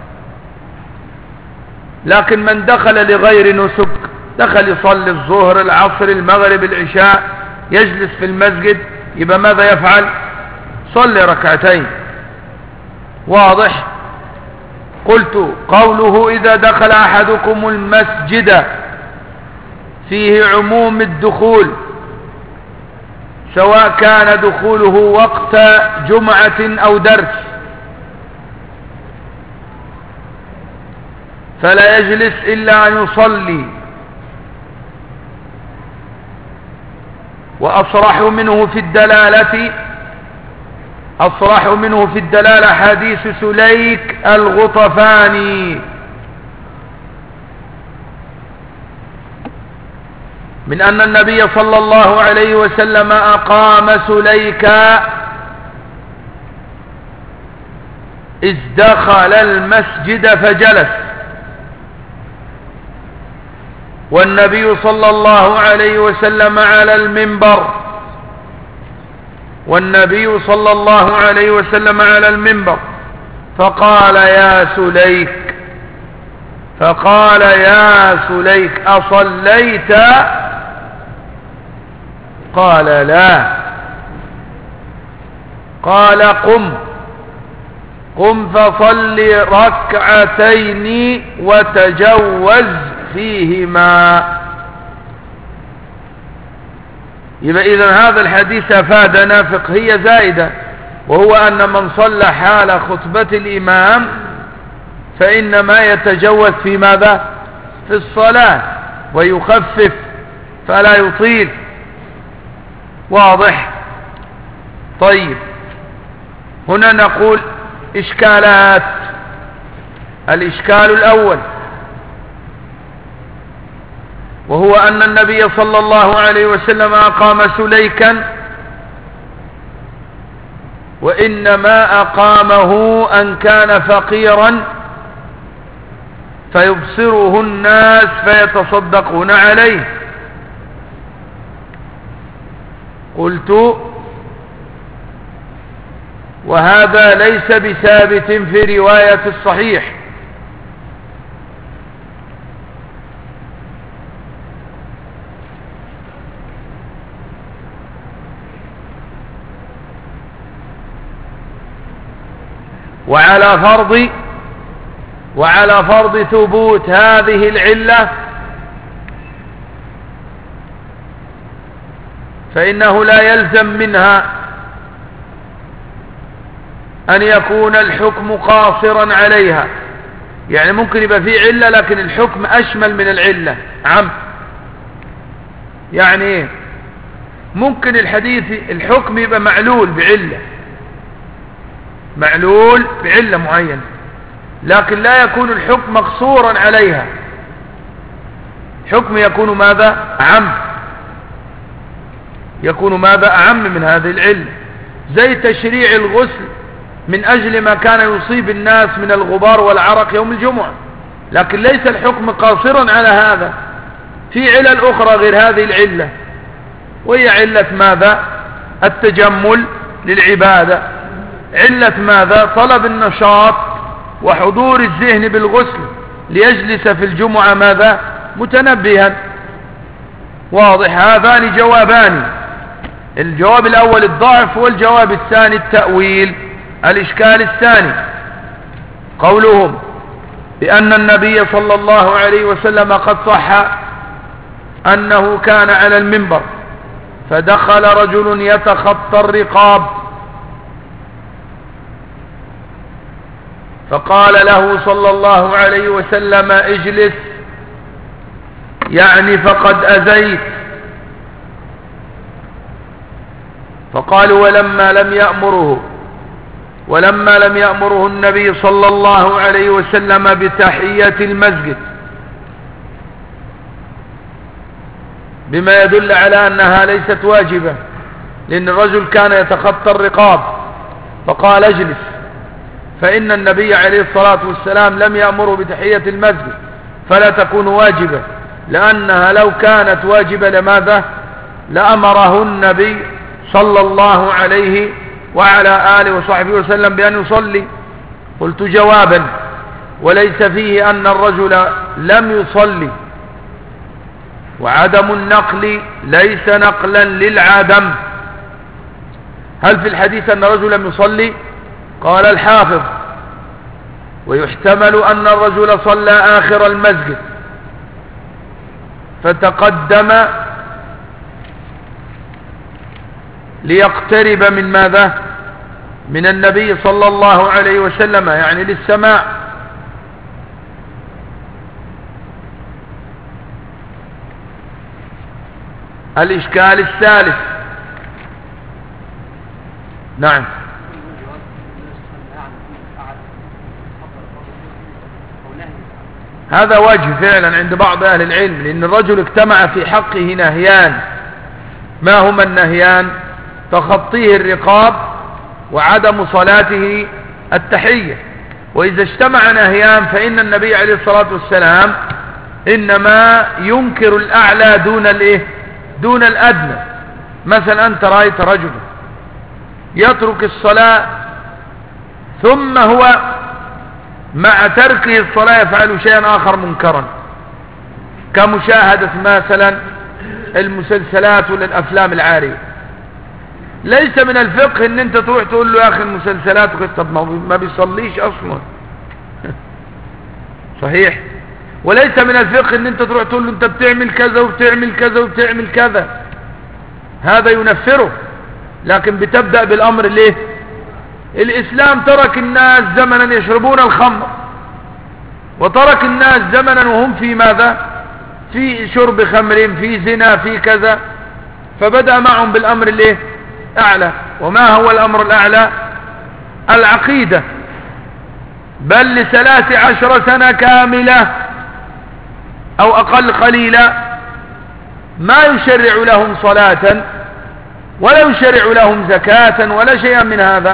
Speaker 2: لكن من دخل لغير نسك، دخل يصلي الظهر العصر المغرب العشاء يجلس في المسجد، يبقى ماذا يفعل؟ صلي ركعتين. واضح؟ قلت قوله إذا دخل أحدكم المسجد فيه عموم الدخول سواء كان دخوله وقت جمعة أو درس فلا يجلس إلا أن يصلي. وأصرح منه في الدلالة أصرح منه في الدلالة حديث سليك الغطفاني من أن النبي صلى الله عليه وسلم أقام سليكا إذ دخل المسجد فجلس، والنبي صلى الله عليه وسلم على المنبر والنبي صلى الله عليه وسلم على المنبر فقال يا سليك فقال يا سليك أصليت؟ قال لا. قال قم قم فصل ركعتين وتجوز فيهما. يبقى إذن هذا الحديث أفادنا فقهية زائدة، وهو أن من صلى حال خطبة الإمام فإنما يتجوز في ماذا؟ في الصلاة، ويخفف فلا يطيل. واضح؟ طيب، هنا نقول إشكالات. الإشكال الأول وهو أن النبي صلى الله عليه وسلم أقام سليكا، وإنما أقامه أن كان فقيرا فيبصره الناس فيتصدقون عليه. قلت وهذا ليس بثابت في رواية الصحيح، وعلى فرض وعلى فرض ثبوت هذه العلة فإنه لا يلزم منها أن يكون الحكم قاصرا عليها. يعني ممكن يبقى فيه علة لكن الحكم أشمل من العلة. عم يعني إيه؟ ممكن الحديث الحكم يبقى معلول بعلة معلول بعلة معينة، لكن لا يكون الحكم مقصورا عليها. حكم يكون ماذا؟ أعم، يكون ماذا؟ أعم من هذه العلة، زي تشريع الغسل من أجل ما كان يصيب الناس من الغبار والعرق يوم الجمعة، لكن ليس الحكم قاصرا على هذا. في علل أخرى غير هذه العلة، وهي علة ماذا؟ التجمل للعبادة. علة ماذا؟ طلب النشاط وحضور الذهن بالغسل ليجلس في الجمعة ماذا؟ متنبها. واضح؟ هذان جوابان، الجواب الأول الضعف، والجواب الثاني التأويل. الإشكال الثاني قولهم بأن النبي صلى الله عليه وسلم قد صح أنه كان على المنبر فدخل رجل يتخطى الرقاب فقال له صلى الله عليه وسلم اجلس، يعني فقد أزيت. فقالوا ولما لم يأمره ولما لم يأمره النبي صلى الله عليه وسلم بتحية المسجد، بما يدل على أنها ليست واجبة، لأن الرجل كان يتخطى الرقاب فقال اجلس، فإن النبي عليه الصلاة والسلام لم يأمره بتحية المسجد فلا تكون واجبة، لأنها لو كانت واجبة لماذا؟ لأمره النبي صلى الله عليه وعلى آله وصحبه وسلم بأن يصلي. قلت جوابا وليس فيه أن الرجل لم يصلي، وعدم النقل ليس نقلا للعدم. هل في الحديث أن الرجل لم يصلي؟ قال الحافظ ويحتمل أن الرجل صلى آخر المسجد فتقدم ليقترب من ماذا؟ من النبي صلى الله عليه وسلم، يعني للسماع. الإشكال الثالث. نعم، هذا وجه فعلا عند بعض أهل العلم، لأن الرجل اجتمع في حقه نهيان. ما هما النهيان؟ تخطيه الرقاب وعدم صلاته التحية. وإذا اجتمع نهيان فإن النبي عليه الصلاة والسلام إنما ينكر الأعلى دون الإيه؟ دون الأدنى. مثلا أنت رأيت رجل يترك الصلاة ثم هو مع تركه الصلاة يفعل شيئا آخر منكرا، كمشاهدة مثلا المسلسلات ولا الأفلام العارية. ليس من الفقه ان انت تروح تقول له يا اخي المسلسلات، طب ما بيصليش اصلا. صحيح. وليس من الفقه ان انت تروح تقول له انت بتعمل كذا وبتعمل كذا وبتعمل كذا. هذا ينفره، لكن بتبدأ بالأمر ليه؟ الإسلام ترك الناس زمنا يشربون الخمر، وترك الناس زمنا وهم في ماذا؟ في شرب خمر، في زنا، في كذا، فبدأ معهم بالأمر الايه؟ أعلى. وما هو الأمر الأعلى؟ العقيدة. بل لثلاث عشر سنة كاملة أو أقل قليلا ما يشرع لهم صلاة ولا يشرع لهم زكاة ولا شيئا من هذا.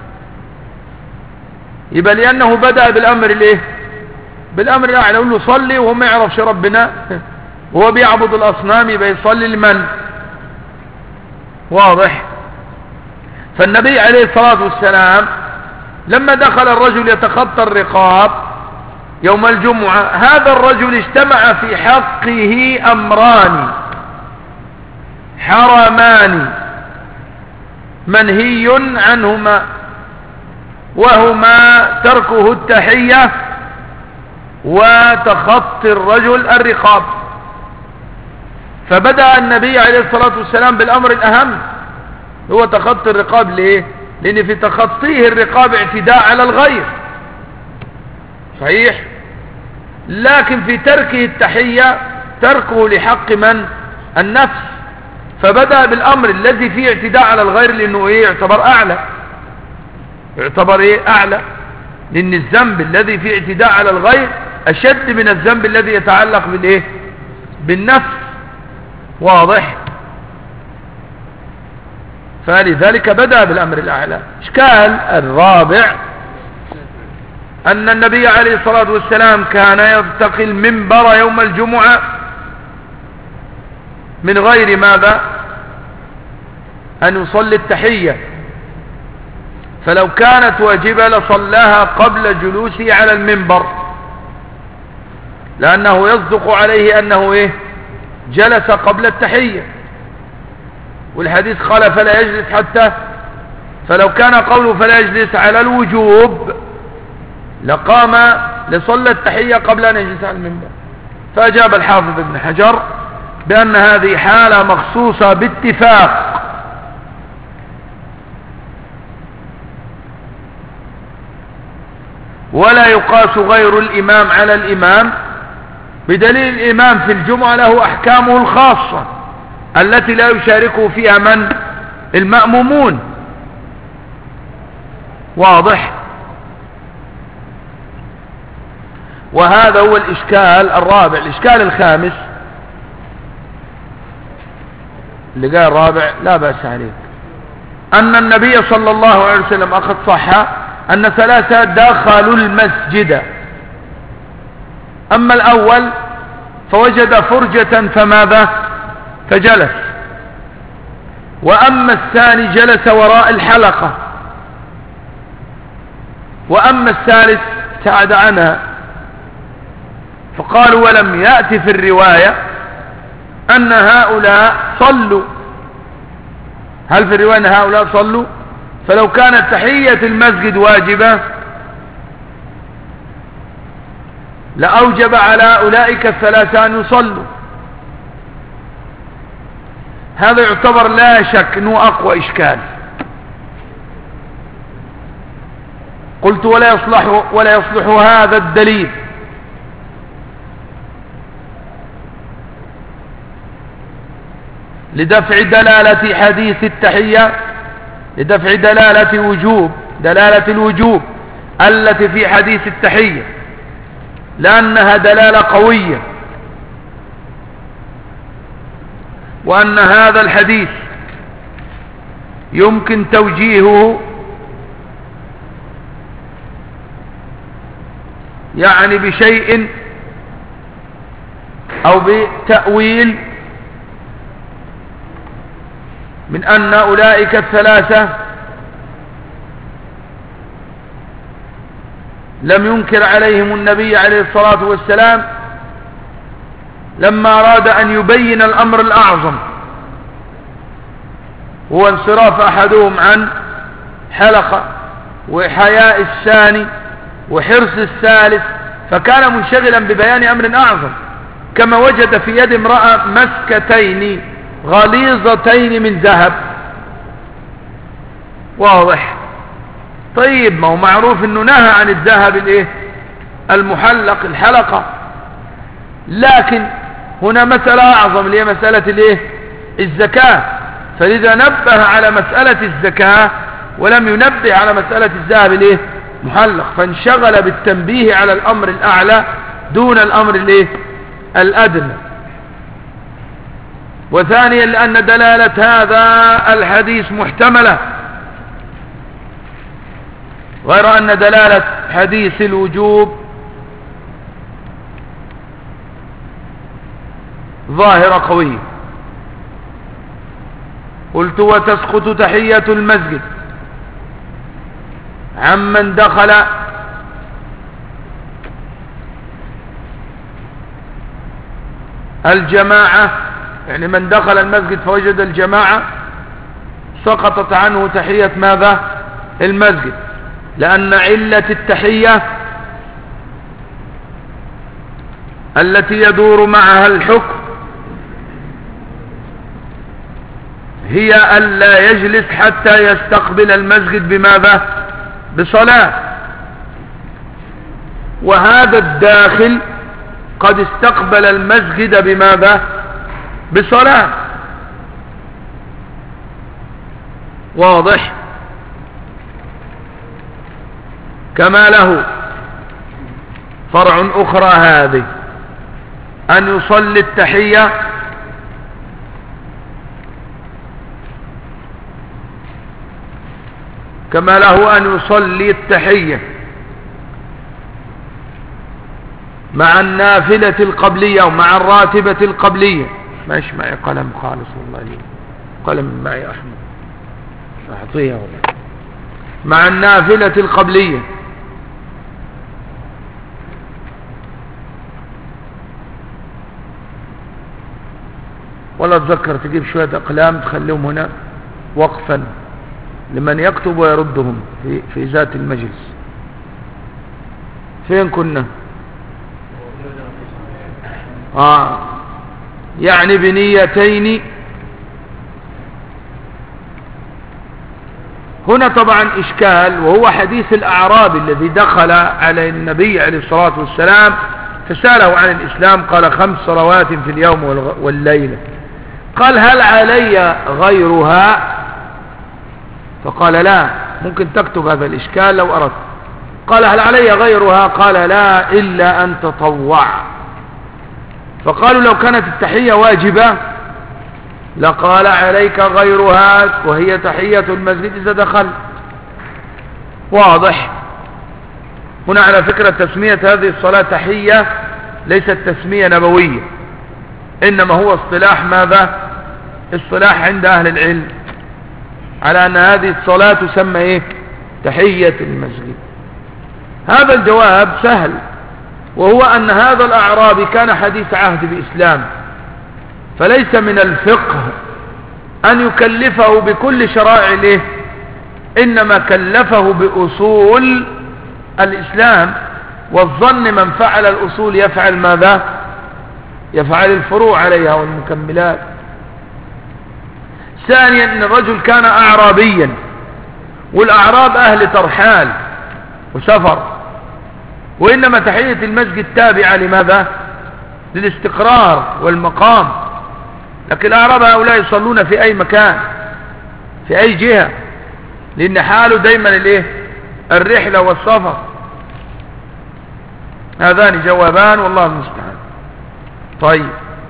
Speaker 2: يبقى لأنه بدأ بالأمر الايه؟ بالأمر الأعلى. يقول له صلي وهو ما يعرفش ربنا، وهو بيعبد الأصنام، يبقى يصلي لمن؟ واضح. فالنبي عليه الصلاة والسلام لما دخل الرجل يتخطى الرقاب يوم الجمعة، هذا الرجل اجتمع في حقه أمران حرمان منهي عنهما، وهما تركه التحية وتخطي الرجل الرقاب. فبدأ النبي عليه الصلاة والسلام بالأمر الأهم هو تخطي الرقاب. ليه؟ لأن في تخطيه الرقاب اعتداء على الغير، صحيح، لكن في تركه التحية تركه لحق من؟ النفس. فبدأ بالأمر الذي فيه اعتداء على الغير، لأنه ايه؟ يعتبر أعلى، يعتبر ايه؟ أعلى، لأن الذنب الذي فيه اعتداء على الغير أشد من الذنب الذي يتعلق بالايه؟ بالنفس. واضح. فلذلك بدأ بالأمر الأعلى. إشكال الرابع أن النبي عليه الصلاة والسلام كان يرتقي المنبر يوم الجمعة من غير ماذا؟ أن يصلي التحية، فلو كانت واجبة لصلاها قبل جلوسه على المنبر، لأنه يصدق عليه أنه إيه؟ جلس قبل التحية، والحديث قال فلا يجلس حتى، فلو كان قوله فلا يجلس على الوجوب لقام لصلى التحية قبل أن يجلس على المنبر. فأجاب الحافظ ابن حجر بأن هذه حالة مخصوصة باتفاق، ولا يقاس غير الإمام على الإمام، بدليل الإمام في الجمعة له أحكامه الخاصة التي لا يشاركه فيها من؟ المأمومون. واضح. وهذا هو الإشكال الرابع. الإشكال الخامس اللي قال الرابع لا بأس عليك، أن النبي صلى الله عليه وسلم أخذ صح أن ثلاثة دخلوا المسجد، أما الأول فوجد فرجة فماذا؟ فجلس، وأما الثاني جلس وراء الحلقة، وأما الثالث ابتعد عنها. فقالوا ولم يأتي في الرواية أن هؤلاء صلوا. هل في الرواية أن هؤلاء صلوا؟ فلو كانت تحية المسجد واجبة لأوجب على أولئك الثلاثة أن يصلوا. هذا يعتبر لا شك أنه أقوى إشكال. قلت ولا يصلح ولا يصلح هذا الدليل لدفع دلالة حديث التحية، لدفع دلالة وجوب دلالة الوجوب التي في حديث التحية، لأنها دلالة قوية، وأن هذا الحديث يمكن توجيهه يعني بشيء أو بتأويل من أن أولئك الثلاثة لم ينكر عليهم النبي عليه الصلاة والسلام لما أراد أن يبين الأمر الأعظم، هو انصراف أحدهم عن حلقة، وحياء الثاني، وحرص الثالث، فكان منشغلا ببيان أمر أعظم، كما وجد في يد امرأة مسكتين غليظتين من ذهب. واضح؟ طيب ما هو معروف انه نهى عن الذهب الايه المحلق الحلقة، لكن هنا مسألة اعظم اللي هي مسألة الايه الزكاة، فلذا نبه على مسألة الزكاة ولم ينبه على مسألة الذهب الايه محلق، فانشغل بالتنبيه على الامر الاعلى دون الامر الايه الادنى. وثانيا لان دلالة هذا الحديث محتملة، غير ان دلالة حديث الوجوب ظاهرة قوية. قلت وتسقط تحية المسجد عمن دخل الجماعة، يعني من دخل المسجد فوجد الجماعة سقطت عنه تحية ماذا المسجد، لأن علة التحية التي يدور معها الحكم هي ألا يجلس حتى يستقبل المسجد بماذا بصلاة، وهذا الداخل قد استقبل المسجد بماذا بصلاة. واضح؟ كما له فرع أخرى هذه أن يصلي التحية كما له أن يصلي التحية مع النافلة القبلية ومع الراتبة القبلية. ماشي معي قلم خالص والله لي. قلم معي أحمد أعطيها والله. مع النافلة القبلية ولا تذكر تجيب شوية أقلام تخليهم هنا وقفا لمن يكتب ويردهم في, في ذات المجلس. فين كنا؟ آه يعني بنيتين. هنا طبعا إشكال، وهو حديث الأعرابي الذي دخل على النبي عليه الصلاة والسلام فسأله عن الإسلام، قال خمس صلوات في اليوم والليلة. قال هل علي غيرها؟ فقال لا. ممكن تكتب هذا الإشكال لو أردت. قال هل علي غيرها؟ قال لا إلا أن تطوع. فقالوا لو كانت التحية واجبة لقال عليك غيرها وهي تحية المسجد إذا دخل. واضح؟ هنا على فكرة تسمية هذه الصلاة تحية ليست تسمية نبوية، إنما هو اصطلاح ماذا؟ اصطلاح عند أهل العلم على أن هذه الصلاة تسمى إيه؟ تحية المسجد. هذا الجواب سهل، وهو أن هذا الأعرابي كان حديث عهد بإسلام، فليس من الفقه أن يكلفه بكل شرائع له، إنما كلفه بأصول الإسلام، والظن من فعل الأصول يفعل ماذا؟ يفعل الفروع عليها والمكملات. ثانيا ان الرجل كان اعرابيا، والاعراب اهل ترحال وسفر، وانما تحية المسجد تابعة لماذا؟ للاستقرار والمقام. لكن الاعراب هؤلاء يصلون في اي مكان في اي جهة، لان حاله دايما الايه؟ الرحلة والسفر. هذان جوابان والله المستعان. طيب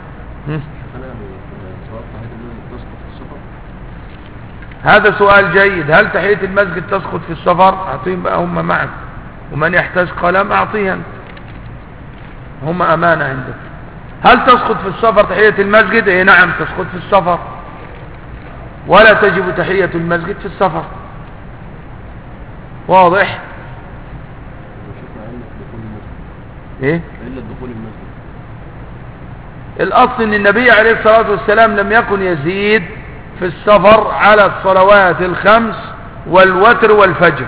Speaker 2: هذا سؤال جيد. هل تحية المسجد تسقط في السفر؟ أعطيهم بقى هم معك، ومن يحتاج قلم أعطيهم، هم أمانة عندك. هل تسقط في السفر تحية المسجد؟ إيه نعم تسقط في السفر، ولا تجب تحية المسجد في السفر. واضح؟ إيه؟ الأصل أن النبي عليه الصلاة والسلام لم يكن يزيد في السفر على الصلوات الخمس والوتر والفجر،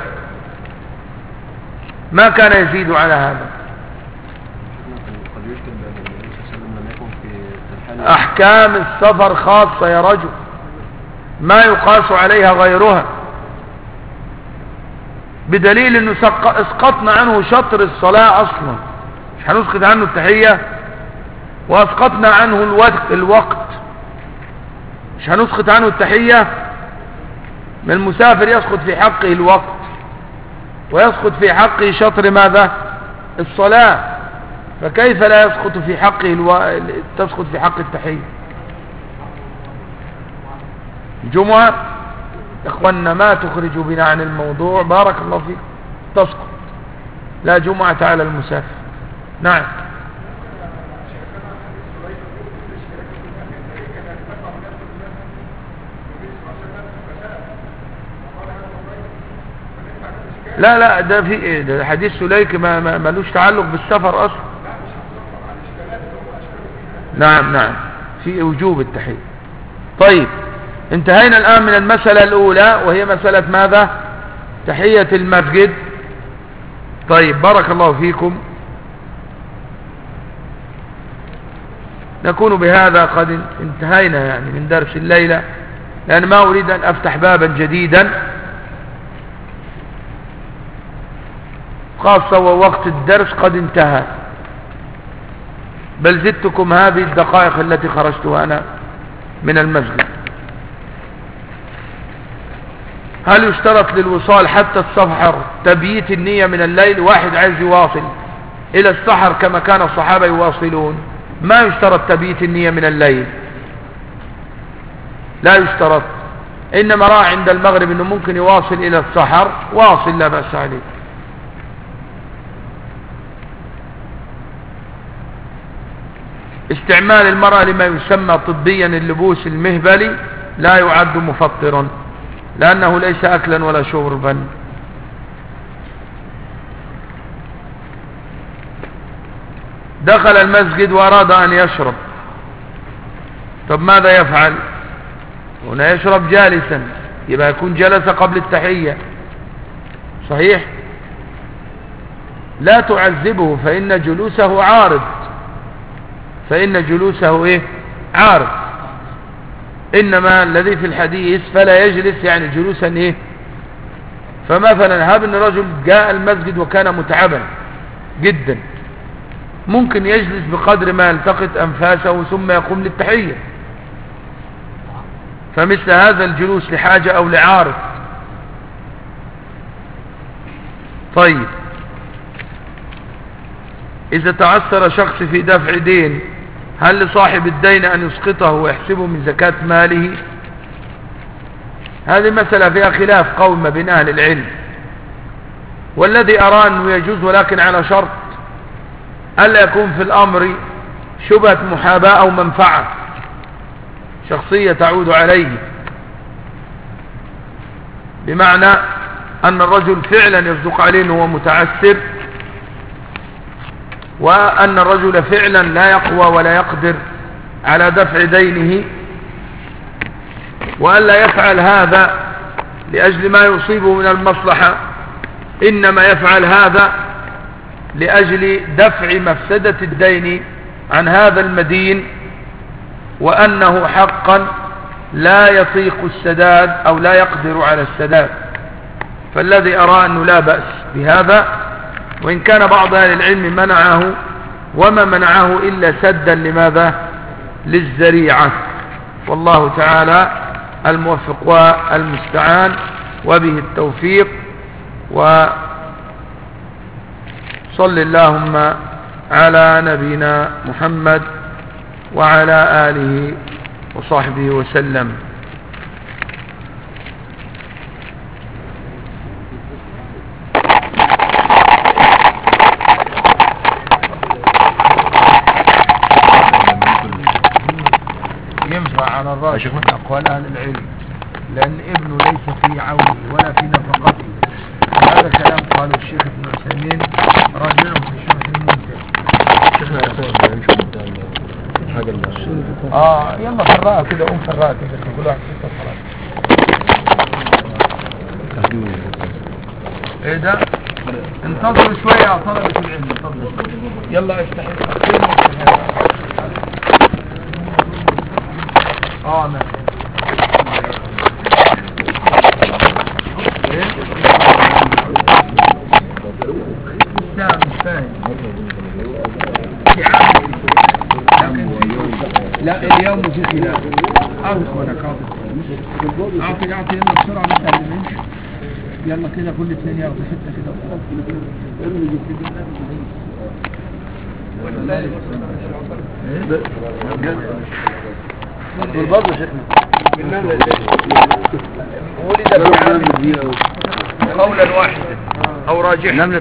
Speaker 2: ما كان يزيد على هذا.
Speaker 1: قد يشكل بأن النبي صلى الله عليه وسلم لم يكن في
Speaker 2: أحكام السفر خاصة يا رجل، ما يقاس عليها غيرها، بدليل انه اسقطنا عنه شطر الصلاة اصلا، مش هنسقط عنه التحية، واسقطنا عنه الوقت الوقت مش هنسقط عنه التحية. من المسافر يسقط في حقه الوقت ويسقط في حقه شطر ماذا؟ الصلاة، فكيف لا يسقط في حقه الو... تسقط في حق التحية؟ الجمعة اخوانا ما تخرجوا بنا عن الموضوع، بارك الله فيك، تسقط، لا جمعة على المسافر. نعم. لا لا ده في ايه، ده حديث سليك ما ما ملوش تعلق بالسفر اصلا. نعم نعم في وجوب التحية. طيب انتهينا الآن من المسألة الأولى وهي مسألة ماذا؟ تحية المسجد. طيب بارك الله فيكم، نكون بهذا قد انتهينا يعني من درس الليلة، لأن ما أريد أن أفتح بابا جديدا، خاصة ووقت الدرس قد انتهى، بل زدتكم هذه الدقائق التي خرجتها أنا من المسجد. هل يشترط للوصال حتى السحر تبييت النية من الليل؟ واحد عايز يواصل إلى السحر كما كان الصحابة يواصلون، ما يشترط تبييت النية من الليل، لا يشترط، إنما رأى عند المغرب أنه ممكن يواصل إلى السحر، واصل لا بأس عليه. استعمال المرأة لما يسمى طبيا اللبوس المهبلي لا يعد مفطرا، لأنه ليس أكلا ولا شربا. دخل المسجد وأراد أن يشرب، طب ماذا يفعل؟ هنا يشرب جالسا، يبقى يكون جلس قبل التحية، صحيح؟ لا تعذبه فإن جلوسه عارض، فإن جلوسه إيه؟ عارض. إنما الذي في الحديث فلا يجلس يعني جلوسا إيه؟ فمثلا هاب أن رجل جاء المسجد وكان متعبا جدا، ممكن يجلس بقدر ما يلتقط أنفاسه ثم يقوم للتحية، فمثل هذا الجلوس لحاجة أو لعارض. طيب إذا تعثر شخص في دفع دين، هل لصاحب الدين أن يسقطه ويحسبه من زكاة ماله؟ هذه مسألة فيها خلاف قوي ما بين أهل العلم، والذي أرى أنه يجوز ولكن على شرط ألا يكون في الأمر شبهة محاباة أو منفعة شخصية تعود عليه، بمعنى أن الرجل فعلا يصدق عليه أنه متعسر، وأن الرجل فعلا لا يقوى ولا يقدر على دفع دينه، وألا يفعل هذا لأجل ما يصيبه من المصلحة، إنما يفعل هذا لأجل دفع مفسدة الدين عن هذا المدين، وأنه حقا لا يطيق السداد أو لا يقدر على السداد. فالذي أرى أنه لا بأس بهذا، وإن كان بعض أهل العلم منعه، وما منعه إلا سدا لماذا؟ للذريعة. والله تعالى الموفق والمستعان، وبه التوفيق. وصل اللهم على نبينا محمد وعلى آله وصحبه وسلم. ينفع على الراجح من أقوال أهل العلم، لأن ابنه ليس في عونه ولا في نفقته. هذا كلام قال الشيخ ابن عثيمين راجعه في الشرح الممتع.
Speaker 1: شيخنا يا نشوف الحاجة اللي
Speaker 2: اه يلا فرقها كده، قوم فرقها كده، كل واحد ستة صلاة. ايه ده؟ انتظروا شوية يا طلبة العلم، انتظروا. يلا افتح اه ماشي. لا مش فاهم. لا اليوم في خلاف. اعطي اخوانك اعطي اعطي اعطي يلا بسرعه ما تعلمنش. يلا كده كل اثنين ياخدوا حته كده
Speaker 1: والبرضه شيخنا
Speaker 2: ولد في عام قولا واحدا او راجحا